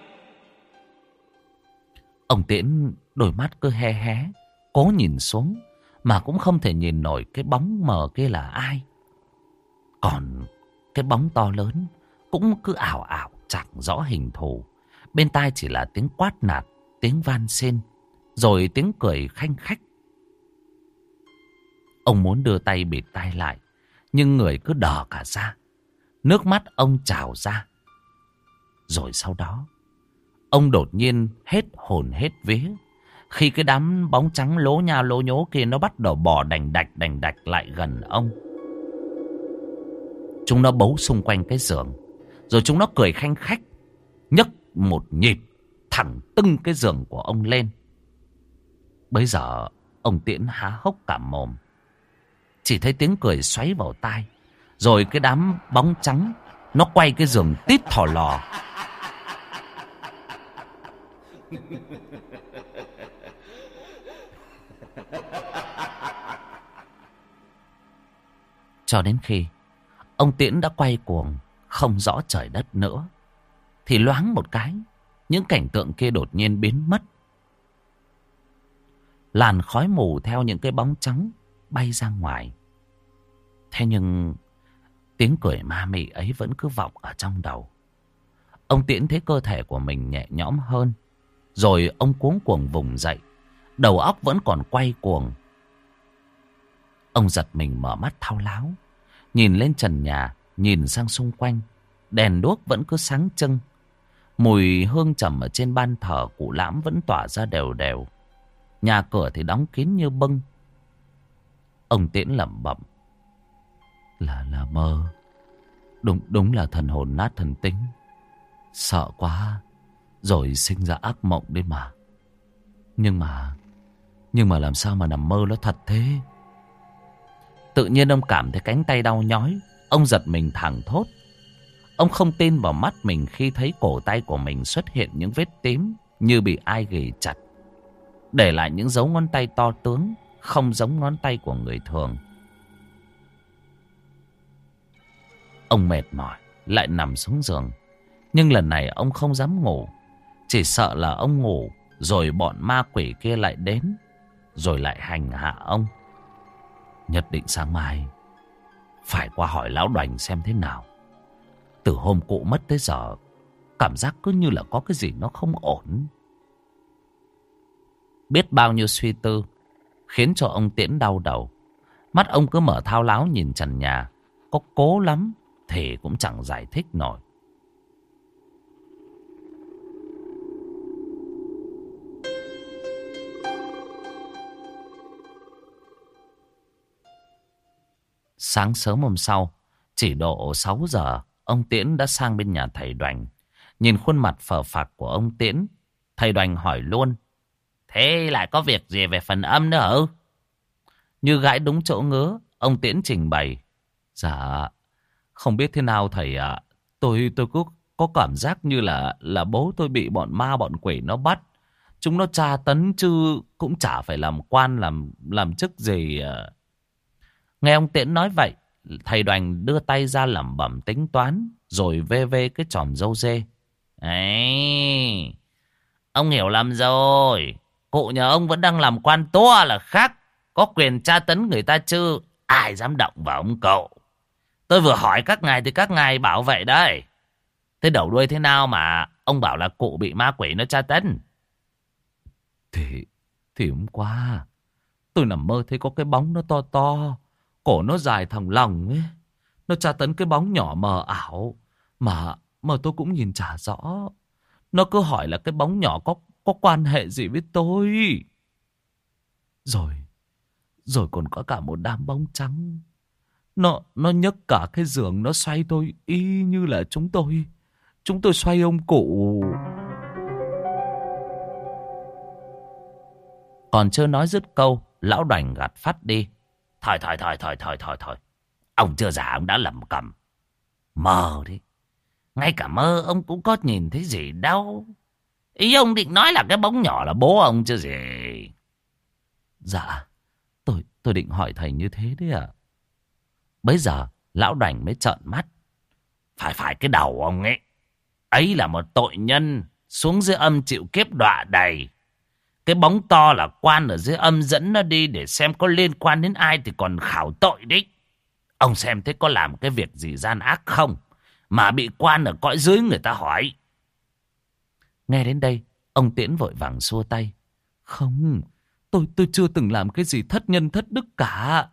Speaker 1: Ông Tiễn đôi mắt cứ hé hé, cố nhìn xuống, mà cũng không thể nhìn nổi cái bóng mờ kia là ai. Còn cái bóng to lớn cũng cứ ảo ảo chẳng rõ hình thù. Bên tai chỉ là tiếng quát nạt, tiếng van xin, rồi tiếng cười khanh khách. Ông muốn đưa tay bịt tai lại, nhưng người cứ đờ cả ra. Nước mắt ông trào ra. Rồi sau đó, ông đột nhiên hết hồn hết vía khi cái đám bóng trắng lố nha lố nhố kia nó bắt đầu bò đành đạch lại gần ông. Chúng nó bấu xung quanh cái giường, rồi chúng nó cười khanh khách, nhấc một nhịp thẳng tưng cái giường của ông lên. Bây giờ ông Tiễn há hốc cả mồm, chỉ thấy tiếng cười xoáy vào tai, rồi cái đám bóng trắng nó quay cái giường tít thò lò. Cho đến khi ông Tiễn đã quay cuồng không rõ trời đất nữa, thì loáng một cái, những cảnh tượng kia đột nhiên biến mất. Làn khói mù theo những cái bóng trắng bay ra ngoài. Thế nhưng tiếng cười ma mị ấy vẫn cứ vọng ở trong đầu. Ông Tiễn thấy cơ thể của mình nhẹ nhõm hơn, rồi ông cuống cuồng vùng dậy, đầu óc vẫn còn quay cuồng. Ông giật mình mở mắt thao láo, nhìn lên trần nhà, nhìn sang xung quanh. Đèn đuốc vẫn cứ sáng trưng. Mùi hương trầm ở trên ban thờ cụ Lãm vẫn tỏa ra đều đều. Nhà cửa thì đóng kín như bưng. Ông Tiễn lẩm bẩm: Là mơ. Đúng là thần hồn nát thần tính. Sợ quá, rồi sinh ra ác mộng đấy mà. Nhưng mà làm sao mà nằm mơ nó thật thế? Tự nhiên ông cảm thấy cánh tay đau nhói. Ông giật mình thẳng thốt. Ông không tin vào mắt mình khi thấy cổ tay của mình xuất hiện những vết tím như bị ai ghì chặt, để lại những dấu ngón tay to tướng, không giống ngón tay của người thường. Ông mệt mỏi lại nằm xuống giường. Nhưng lần này ông không dám ngủ, chỉ sợ là ông ngủ rồi bọn ma quỷ kia lại đến, rồi lại hành hạ ông. Nhất định sáng mai phải qua hỏi lão Đoành xem thế nào. Từ hôm cụ mất tới giờ, cảm giác cứ như là có cái gì nó không ổn. Biết bao nhiêu suy tư khiến cho ông Tiễn đau đầu. Mắt ông cứ mở thao láo nhìn trần nhà, có cố lắm thì cũng chẳng giải thích nổi. Sáng sớm hôm sau, chỉ độ 6 giờ, ông Tiễn đã sang bên nhà thầy Đoành. Nhìn khuôn mặt phờ phạc của ông Tiễn, thầy Đoành hỏi luôn: Thế lại có việc gì về phần âm nữa hả? Như gãi đúng chỗ ngứa, ông Tiễn trình bày: Dạ, không biết thế nào thầy ạ. Tôi cứ có cảm giác như là bố tôi bị bọn ma bọn quỷ nó bắt. Chúng nó tra tấn chứ cũng chả phải làm quan làm chức gì ạ. Nghe ông Tiễn nói vậy, thầy Đoành đưa tay ra lẩm bẩm tính toán, rồi vê vê cái chòm râu dê. Ấy, ông hiểu lầm rồi. Cụ nhà ông vẫn đang làm quan to là khác, có quyền tra tấn người ta chứ ai dám động vào ông cậu. Tôi vừa hỏi các ngài thì các ngài bảo vậy đấy. Thế đầu đuôi thế nào mà ông bảo là cụ bị ma quỷ nó tra tấn? Thì hôm qua tôi nằm mơ thấy có cái bóng nó to to, cổ nó dài thẳng lòng ấy. Nó tra tấn cái bóng nhỏ mờ ảo mà tôi cũng nhìn chả rõ. Nó cứ hỏi là cái bóng nhỏ có quan hệ gì với tôi. Rồi còn có cả một đám bóng trắng. Nó nhấc cả cái giường, nó xoay tôi y như là chúng tôi xoay ông cụ. Còn chưa nói dứt câu, lão Đoành gạt phát đi. Thôi. Ông chưa già ông đã lẩm cẩm. Mơ đi. Ngay cả mơ ông cũng có nhìn thấy gì đâu. Ý ông định nói là cái bóng nhỏ là bố ông chứ gì? Dạ, tôi định hỏi thầy như thế đấy ạ. Bấy giờ Lão Đoành mới trợn mắt. Phải cái đầu ông ấy. Ấy là một tội nhân xuống dưới âm chịu kiếp đọa đầy. Cái bóng to là quan ở dưới âm dẫn nó đi để xem có liên quan đến ai thì còn khảo tội đấy. Ông xem thế có làm cái việc gì gian ác không mà bị quan ở cõi dưới người ta hỏi. Nghe đến đây, ông Tiễn vội vàng xua tay. Không, tôi chưa từng làm cái gì thất nhân thất đức cả.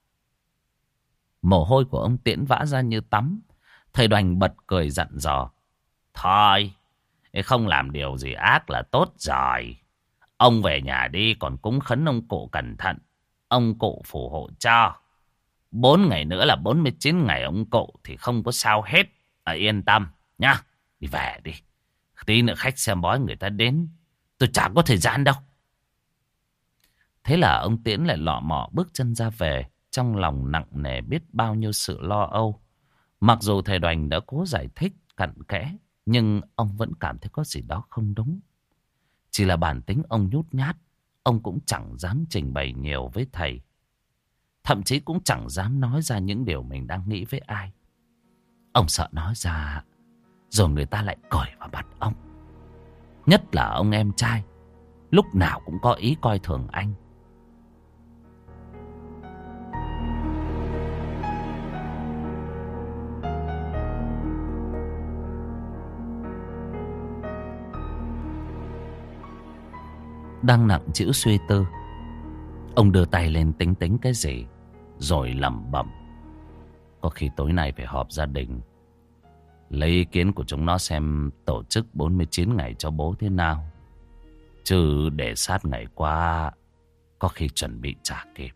Speaker 1: Mồ hôi của ông Tiễn vã ra như tắm. Thầy Đoành bật cười dặn dò. Thôi, không làm điều gì ác là tốt rồi. Ông về nhà đi, còn cúng khấn ông cụ cẩn thận. Ông cụ phù hộ cho. 4 ngày nữa là 49 ngày ông cụ thì không có sao hết. Yên tâm nhá. Đi về đi. Tí nữa khách xem bói người ta đến, tôi chẳng có thời gian đâu. Thế là ông Tiễn lại lọ mọ bước chân ra về, trong lòng nặng nề biết bao nhiêu sự lo âu. Mặc dù thầy Đoành đã cố giải thích cặn kẽ, nhưng ông vẫn cảm thấy có gì đó không đúng. Chỉ là bản tính ông nhút nhát, ông cũng chẳng dám trình bày nhiều với thầy. Thậm chí cũng chẳng dám nói ra những điều mình đang nghĩ với ai. Ông sợ nói ra rồi người ta lại cười vào mặt ông. Nhất là ông em trai, lúc nào cũng có ý coi thường anh. Đang nặng chịu suy tư, ông đưa tay lên tính tính cái gì, rồi lẩm bẩm. Có khi tối nay phải họp gia đình, lấy ý kiến của chúng nó xem tổ chức 49 ngày cho bố thế nào. Chứ để sát ngày qua, có khi chuẩn bị chả kịp.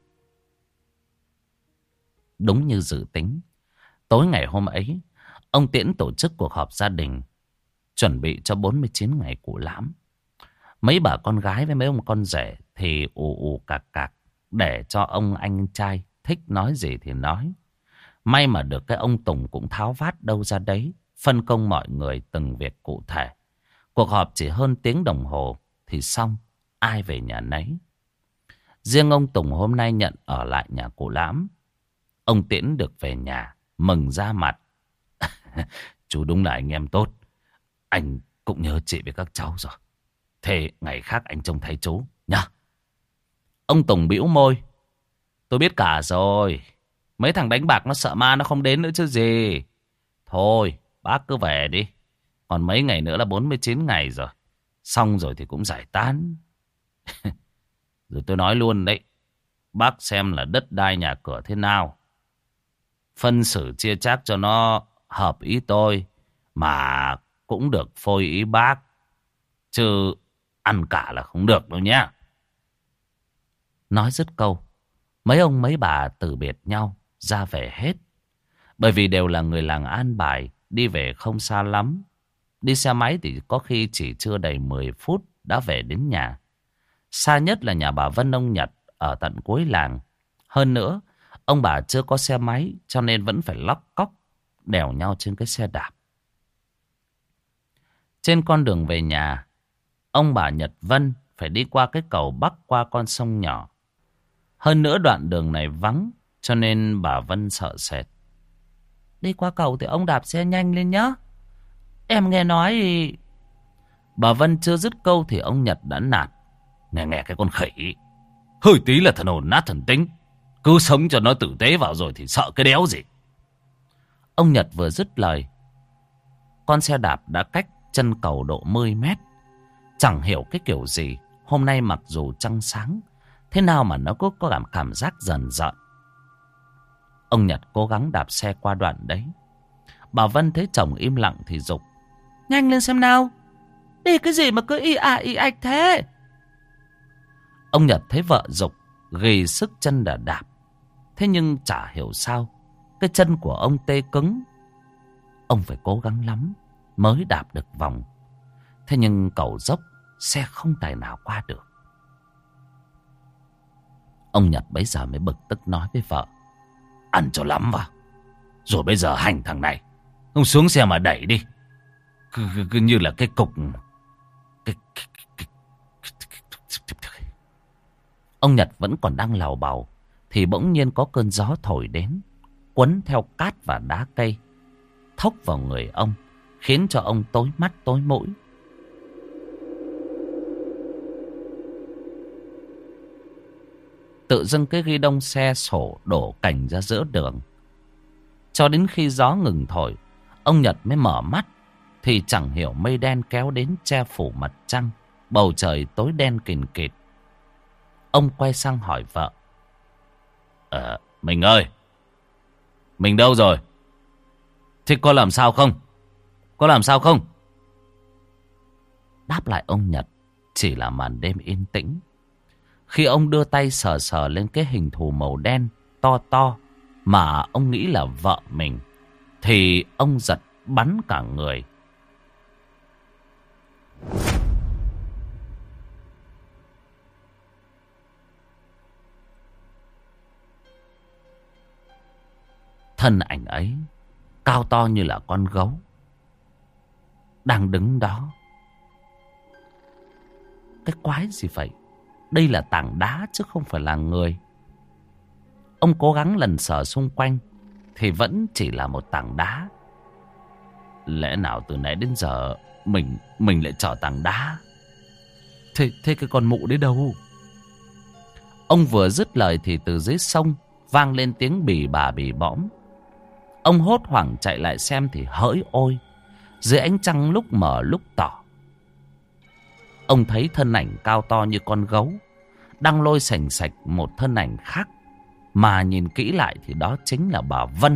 Speaker 1: Đúng như dự tính, tối ngày hôm ấy, ông Tiễn tổ chức cuộc họp gia đình, chuẩn bị cho 49 ngày cụ Lãm. Mấy bà con gái với mấy ông con rể thì ù ù cạc cạc, để cho ông anh trai thích nói gì thì nói. May mà được cái ông Tùng cũng tháo vát đâu ra đấy, phân công mọi người từng việc cụ thể. Cuộc họp chỉ hơn tiếng đồng hồ thì xong, ai về nhà nấy. Riêng ông Tùng hôm nay nhận ở lại nhà cụ Lãm. Ông Tiễn được về nhà, mừng ra mặt. Chú đúng là anh em tốt. Anh cũng nhớ chị với các cháu rồi. Thế ngày khác anh trông thấy chú nhá. Ông Tùng bĩu môi. Tôi biết cả rồi. Mấy thằng đánh bạc nó sợ ma nó không đến nữa chứ gì. Thôi bác cứ về đi. Còn mấy ngày nữa là 49 ngày rồi. Xong rồi thì cũng giải tán. Rồi tôi nói luôn đấy. Bác xem là đất đai nhà cửa thế nào. Phân xử chia chác cho nó hợp ý tôi. Mà cũng được phôi ý bác. Chứ ăn cả là không được đâu nhé. Nói dứt câu, mấy ông mấy bà từ biệt nhau ra về hết. Bởi vì đều là người làng an bài, đi về không xa lắm. Đi xe máy thì có khi chỉ chưa đầy 10 phút đã về đến nhà. Xa nhất là nhà bà Vân ông Nhật ở tận cuối làng. Hơn nữa, ông bà chưa có xe máy cho nên vẫn phải lóc cóc đèo nhau trên cái xe đạp. Trên con đường về nhà, ông bà Nhật Vân phải đi qua cái cầu bắc qua con sông nhỏ. Hơn nữa đoạn đường này vắng cho nên bà Vân sợ sệt. Đi qua cầu thì ông đạp xe nhanh lên nhá. Em nghe nói thì... Bà Vân chưa dứt câu thì ông Nhật đã nạt. Nghe cái con khỉ. Hơi tí là thần hồn nát thần tính. Cứ sống cho nó tử tế vào rồi thì sợ cái đéo gì. Ông Nhật vừa dứt lời, con xe đạp đã cách chân cầu độ 10 mét. Chẳng hiểu cái kiểu gì, hôm nay mặc dù trăng sáng, thế nào mà nó có cảm giác dần dần. Ông Nhật cố gắng đạp xe qua đoạn đấy. Bà Vân thấy chồng im lặng thì giục. Nhanh lên xem nào. Đi cái gì mà cứ y ạch thế. Ông Nhật thấy vợ giục, gầy sức chân đã đạp. Thế nhưng chả hiểu sao, cái chân của ông tê cứng. Ông phải cố gắng lắm mới đạp được vòng. Thế nhưng cầu dốc, xe không tài nào qua được. Ông Nhật bấy giờ mới bực tức nói với vợ. Ăn cho lắm vào. Rồi bây giờ hành thằng này. Ông xuống xe mà đẩy đi. Cứ như là cái cục. Ông Nhật vẫn còn đang làu bầu thì bỗng nhiên có cơn gió thổi đến. quấn theo cát và đá cây, thốc vào người ông, khiến cho ông tối mắt tối mũi. Tự dưng cái ghi đông xe sổ đổ cảnh ra giữa đường. Cho đến khi gió ngừng thổi, ông Nhật mới mở mắt, thì chẳng hiểu mây đen kéo đến che phủ mặt trăng, bầu trời tối đen kìn kịt. Ông quay sang hỏi vợ:
Speaker 3: Mình ơi, mình đâu rồi? Thế có làm sao không? Có làm sao không?
Speaker 1: Đáp lại ông Nhật chỉ là màn đêm yên tĩnh. Khi ông đưa tay sờ sờ lên cái hình thù màu đen to to mà ông nghĩ là vợ mình, thì ông giật bắn cả người. Thân ảnh ấy cao to như là con gấu, đang đứng đó. Cái quái gì vậy? Đây là tảng đá chứ không phải là người. Ông cố gắng lần sờ xung quanh thì vẫn chỉ là một tảng đá. Lẽ nào từ nãy đến giờ mình lại chở tảng đá? Thế cái con mụ đấy đâu? Ông vừa dứt lời thì từ dưới sông vang lên tiếng bì bà bì bõm. Ông hốt hoảng chạy lại xem thì hỡi ôi, dưới ánh trăng lúc mờ lúc tỏ, ông thấy thân ảnh cao to như con gấu đang lôi sành sạch một thân ảnh khác, mà nhìn kỹ lại thì đó chính là bà Vân.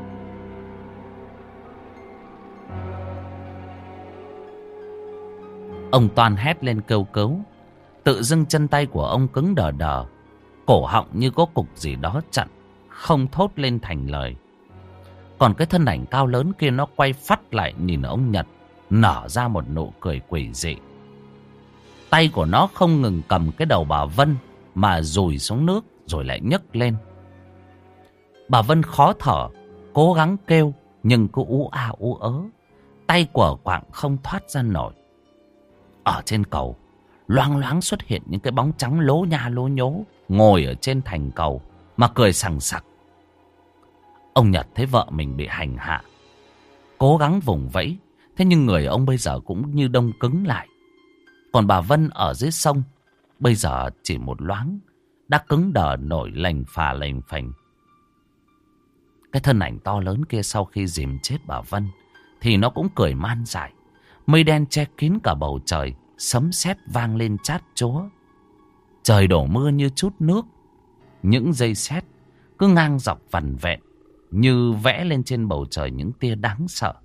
Speaker 1: Ông toan hét lên kêu cứu. Tự dưng chân tay của ông cứng đờ đờ, cổ họng như có cục gì đó chặn, không thốt lên thành lời. Còn cái thân ảnh cao lớn kia nó quay phắt lại nhìn ông Nhật, nở ra một nụ cười quỷ dị. Tay của nó không ngừng cầm cái đầu bà Vân mà dùi xuống nước rồi lại nhấc lên. Bà Vân khó thở, cố gắng kêu nhưng cứ ú a ú ớ, tay quờ quạng không thoát ra nổi. Ở trên cầu loang loáng xuất hiện những cái bóng trắng lố nha lố nhố, ngồi ở trên thành cầu mà cười sằng sặc. Ông Nhật thấy vợ mình bị hành hạ, cố gắng vùng vẫy, thế nhưng người ông bây giờ cũng như đông cứng lại. Còn bà Vân ở dưới sông bây giờ chỉ một loáng đã cứng đờ nổi lềnh phà lềnh phềnh. Cái thân ảnh to lớn kia sau khi dìm chết bà Vân thì nó cũng cười man dại. Mây đen che kín cả bầu trời, sấm sét vang lên chát chúa. Trời đổ mưa như chút nước, những dây sét cứ ngang dọc vằn vẹn, như vẽ lên trên bầu trời những tia đáng sợ.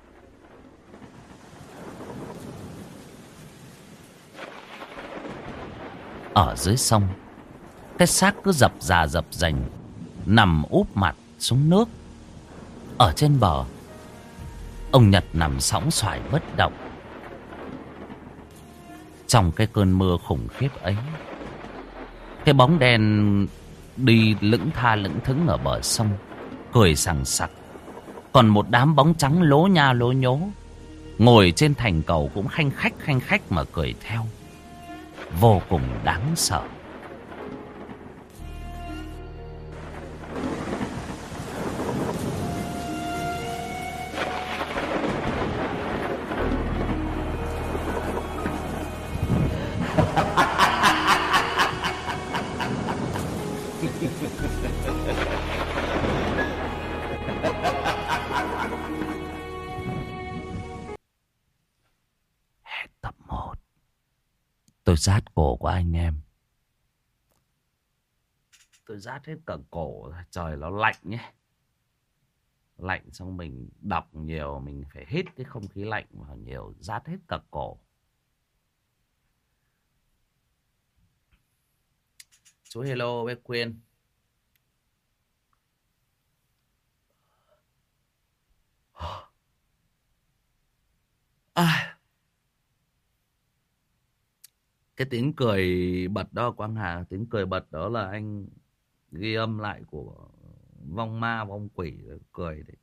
Speaker 1: Ở dưới sông, cái xác cứ dập dà dập dành, nằm úp mặt xuống nước. Ở trên bờ, ông Nhật nằm sõng xoài bất động. Trong cái cơn mưa khủng khiếp ấy, cái bóng đen đi lững tha lững thững ở bờ sông, cười sằng sặc. Còn một đám bóng trắng lố nha lố nhố ngồi trên thành cầu cũng khanh khách mà cười theo, vô cùng đáng sợ. Hết tập 1. Tôi rát cổ của anh em. Tôi rát hết cả cổ. Trời nó lạnh nhé. Lạnh xong mình đọc nhiều, mình phải hít cái không khí lạnh vào nhiều, rát hết cả cổ. Chú hello bé Quyên. Cái tiếng cười bật đó Quang Hà, tiếng cười bật đó là anh ghi âm lại của vong ma vong quỷ cười đấy.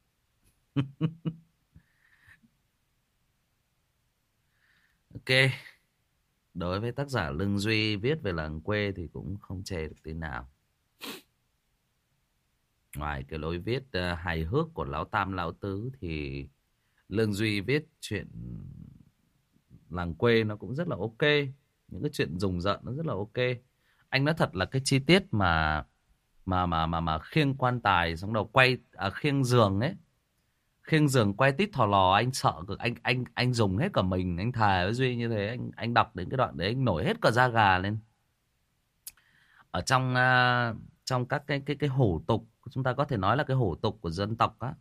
Speaker 1: Ok. Đối với tác giả Lương Duy viết về làng quê thì cũng không chê được tí nào. Ngoài cái lối viết hài hước của Lão Tam Lão Tứ thì Lương Duy viết chuyện làng quê nó cũng rất là ok. Những cái chuyện rùng rợn nó rất là ok. Anh nói thật là cái chi tiết mà khiêng quan tài xong đầu quay khiêng giường ấy, khiêng giường quay tít thò lò, anh sợ cực, anh dùng hết cả mình, anh thề với Duy như thế. Anh đọc đến cái đoạn đấy anh nổi hết cả da gà lên. Ở trong trong các cái hủ tục, chúng ta có thể nói là cái hủ tục của dân tộc á,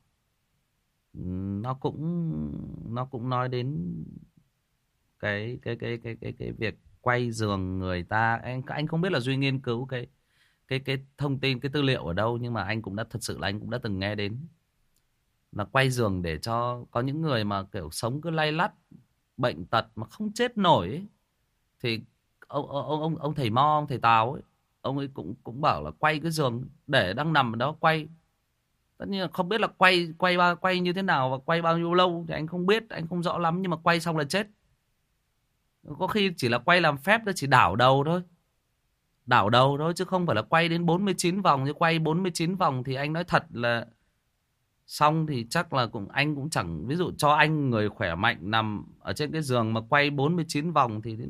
Speaker 1: nó cũng nói đến cái việc quay giường người ta. Anh không biết là Duy nghiên cứu cái thông tin, cái tư liệu ở đâu, nhưng mà anh cũng đã, thật sự là anh cũng đã từng nghe đến là quay giường để cho có những người mà kiểu sống cứ lay lắt bệnh tật mà không chết nổi ấy. Thì ông thầy Mo, ông thầy Tào ấy, ông ấy cũng bảo là quay cái giường để đang nằm ở đó quay. Tất nhiên là không biết là quay như thế nào và quay bao nhiêu lâu thì anh không biết, anh không rõ lắm, nhưng mà quay xong là chết. Có khi chỉ là quay làm phép, nó chỉ đảo đầu thôi. Đảo đầu thôi chứ không phải là quay đến 49 vòng. Chứ quay 49 vòng thì anh nói thật là xong thì chắc là anh cũng chẳng, ví dụ cho anh người khỏe mạnh nằm ở trên cái giường mà quay 49 vòng thì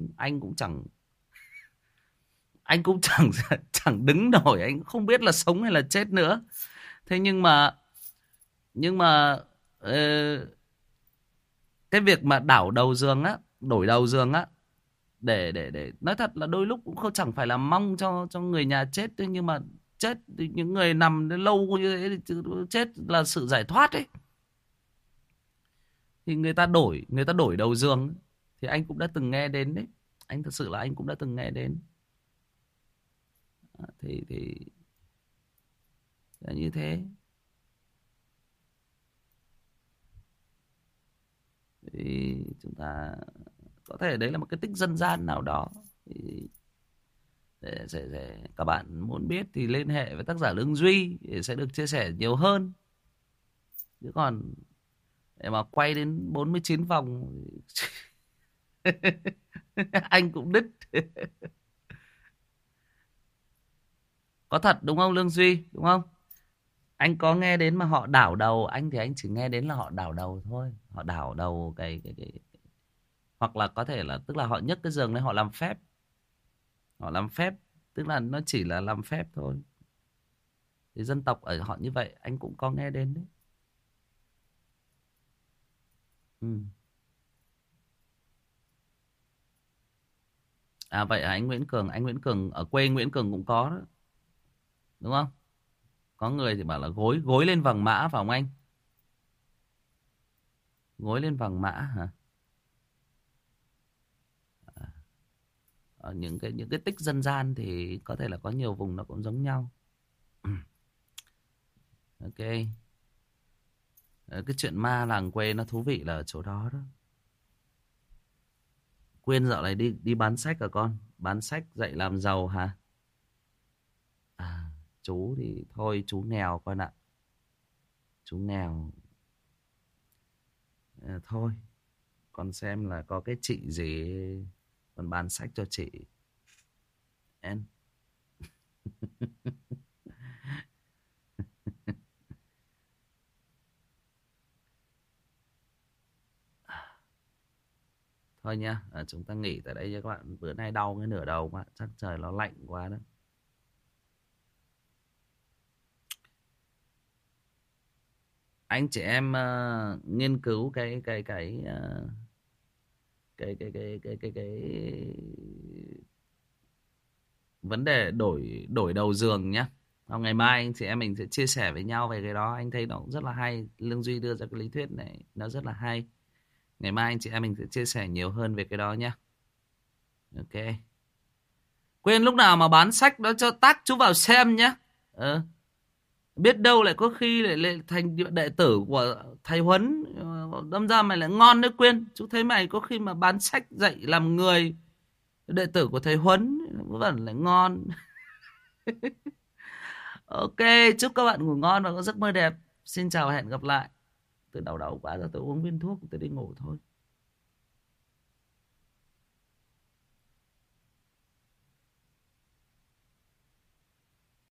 Speaker 1: anh cũng chẳng chẳng đứng nổi, anh không biết là sống hay là chết nữa. Thế nhưng mà ờ, cái việc mà đảo đầu giường á, đổi đầu giường á, để nói thật là đôi lúc cũng không, chẳng phải là mong cho người nhà chết thôi, nhưng mà chết thì những người nằm đến lâu như thế thì chết là sự giải thoát ấy. Thì người ta đổi đầu giường thì anh cũng đã từng nghe đến đấy. Anh thật sự là anh cũng đã từng nghe đến. Thì là như thế. Thì chúng ta có thể đấy là một cái tích dân gian nào đó. Thì để các bạn muốn biết thì liên hệ với tác giả Lương Duy để sẽ được chia sẻ nhiều hơn. Chứ còn để mà quay đến 49 vòng anh cũng đứt. Có thật đúng không Lương Duy, đúng không? Anh có nghe đến mà họ đảo đầu, anh thì anh chỉ nghe đến là họ đảo đầu thôi. Họ đảo đầu cái hoặc là có thể là tức là họ nhấc cái giường lên họ làm phép. Họ làm phép, tức là nó chỉ là làm phép thôi. Thì dân tộc ở họ như vậy anh cũng có nghe đến đấy. Ừ. À vậy à, anh Nguyễn Cường ở quê Nguyễn Cường cũng có đó. Đúng không? Có người thì bảo là gối lên vàng mã phải không anh? Gối lên vàng mã hả? Ở những cái tích dân gian thì có thể là có nhiều vùng nó cũng giống nhau. Ok. Cái chuyện ma làng quê nó thú vị là ở chỗ đó đó. Quyên dạo này đi bán sách hả con? Bán sách dạy làm giàu hả? À, chú thì thôi chú nghèo con ạ. Chú nghèo. Thôi, con xem là có cái chị gì con bán sách cho chị. Em. Thôi nha, chúng ta nghỉ tại đây cho các bạn. Bữa nay đau cái nửa đầu mà chắc trời nó lạnh quá đó. Anh chị em nghiên cứu cái vấn đề đổi đầu giường nhá. Ngày mai anh chị em mình sẽ chia sẻ với nhau về cái đó. Anh thấy nó cũng rất là hay. Lương Duy đưa ra cái lý thuyết này nó rất là hay. Ngày mai anh chị em mình sẽ chia sẻ nhiều hơn về cái đó nhá. Ok. Quên lúc nào mà bán sách đó cho tag chú vào xem nhá. Biết đâu lại có khi lại thành đệ tử của thầy Huấn, đâm ra mày lại ngon đấy Quyên. Chú thấy mày có khi mà bán sách dạy làm người đệ tử của thầy Huấn vẫn lại ngon. Ok, chúc các bạn ngủ ngon và có giấc mơ đẹp. Xin chào và hẹn gặp lại. Từ đầu quá rồi tôi uống viên thuốc tôi đi ngủ thôi.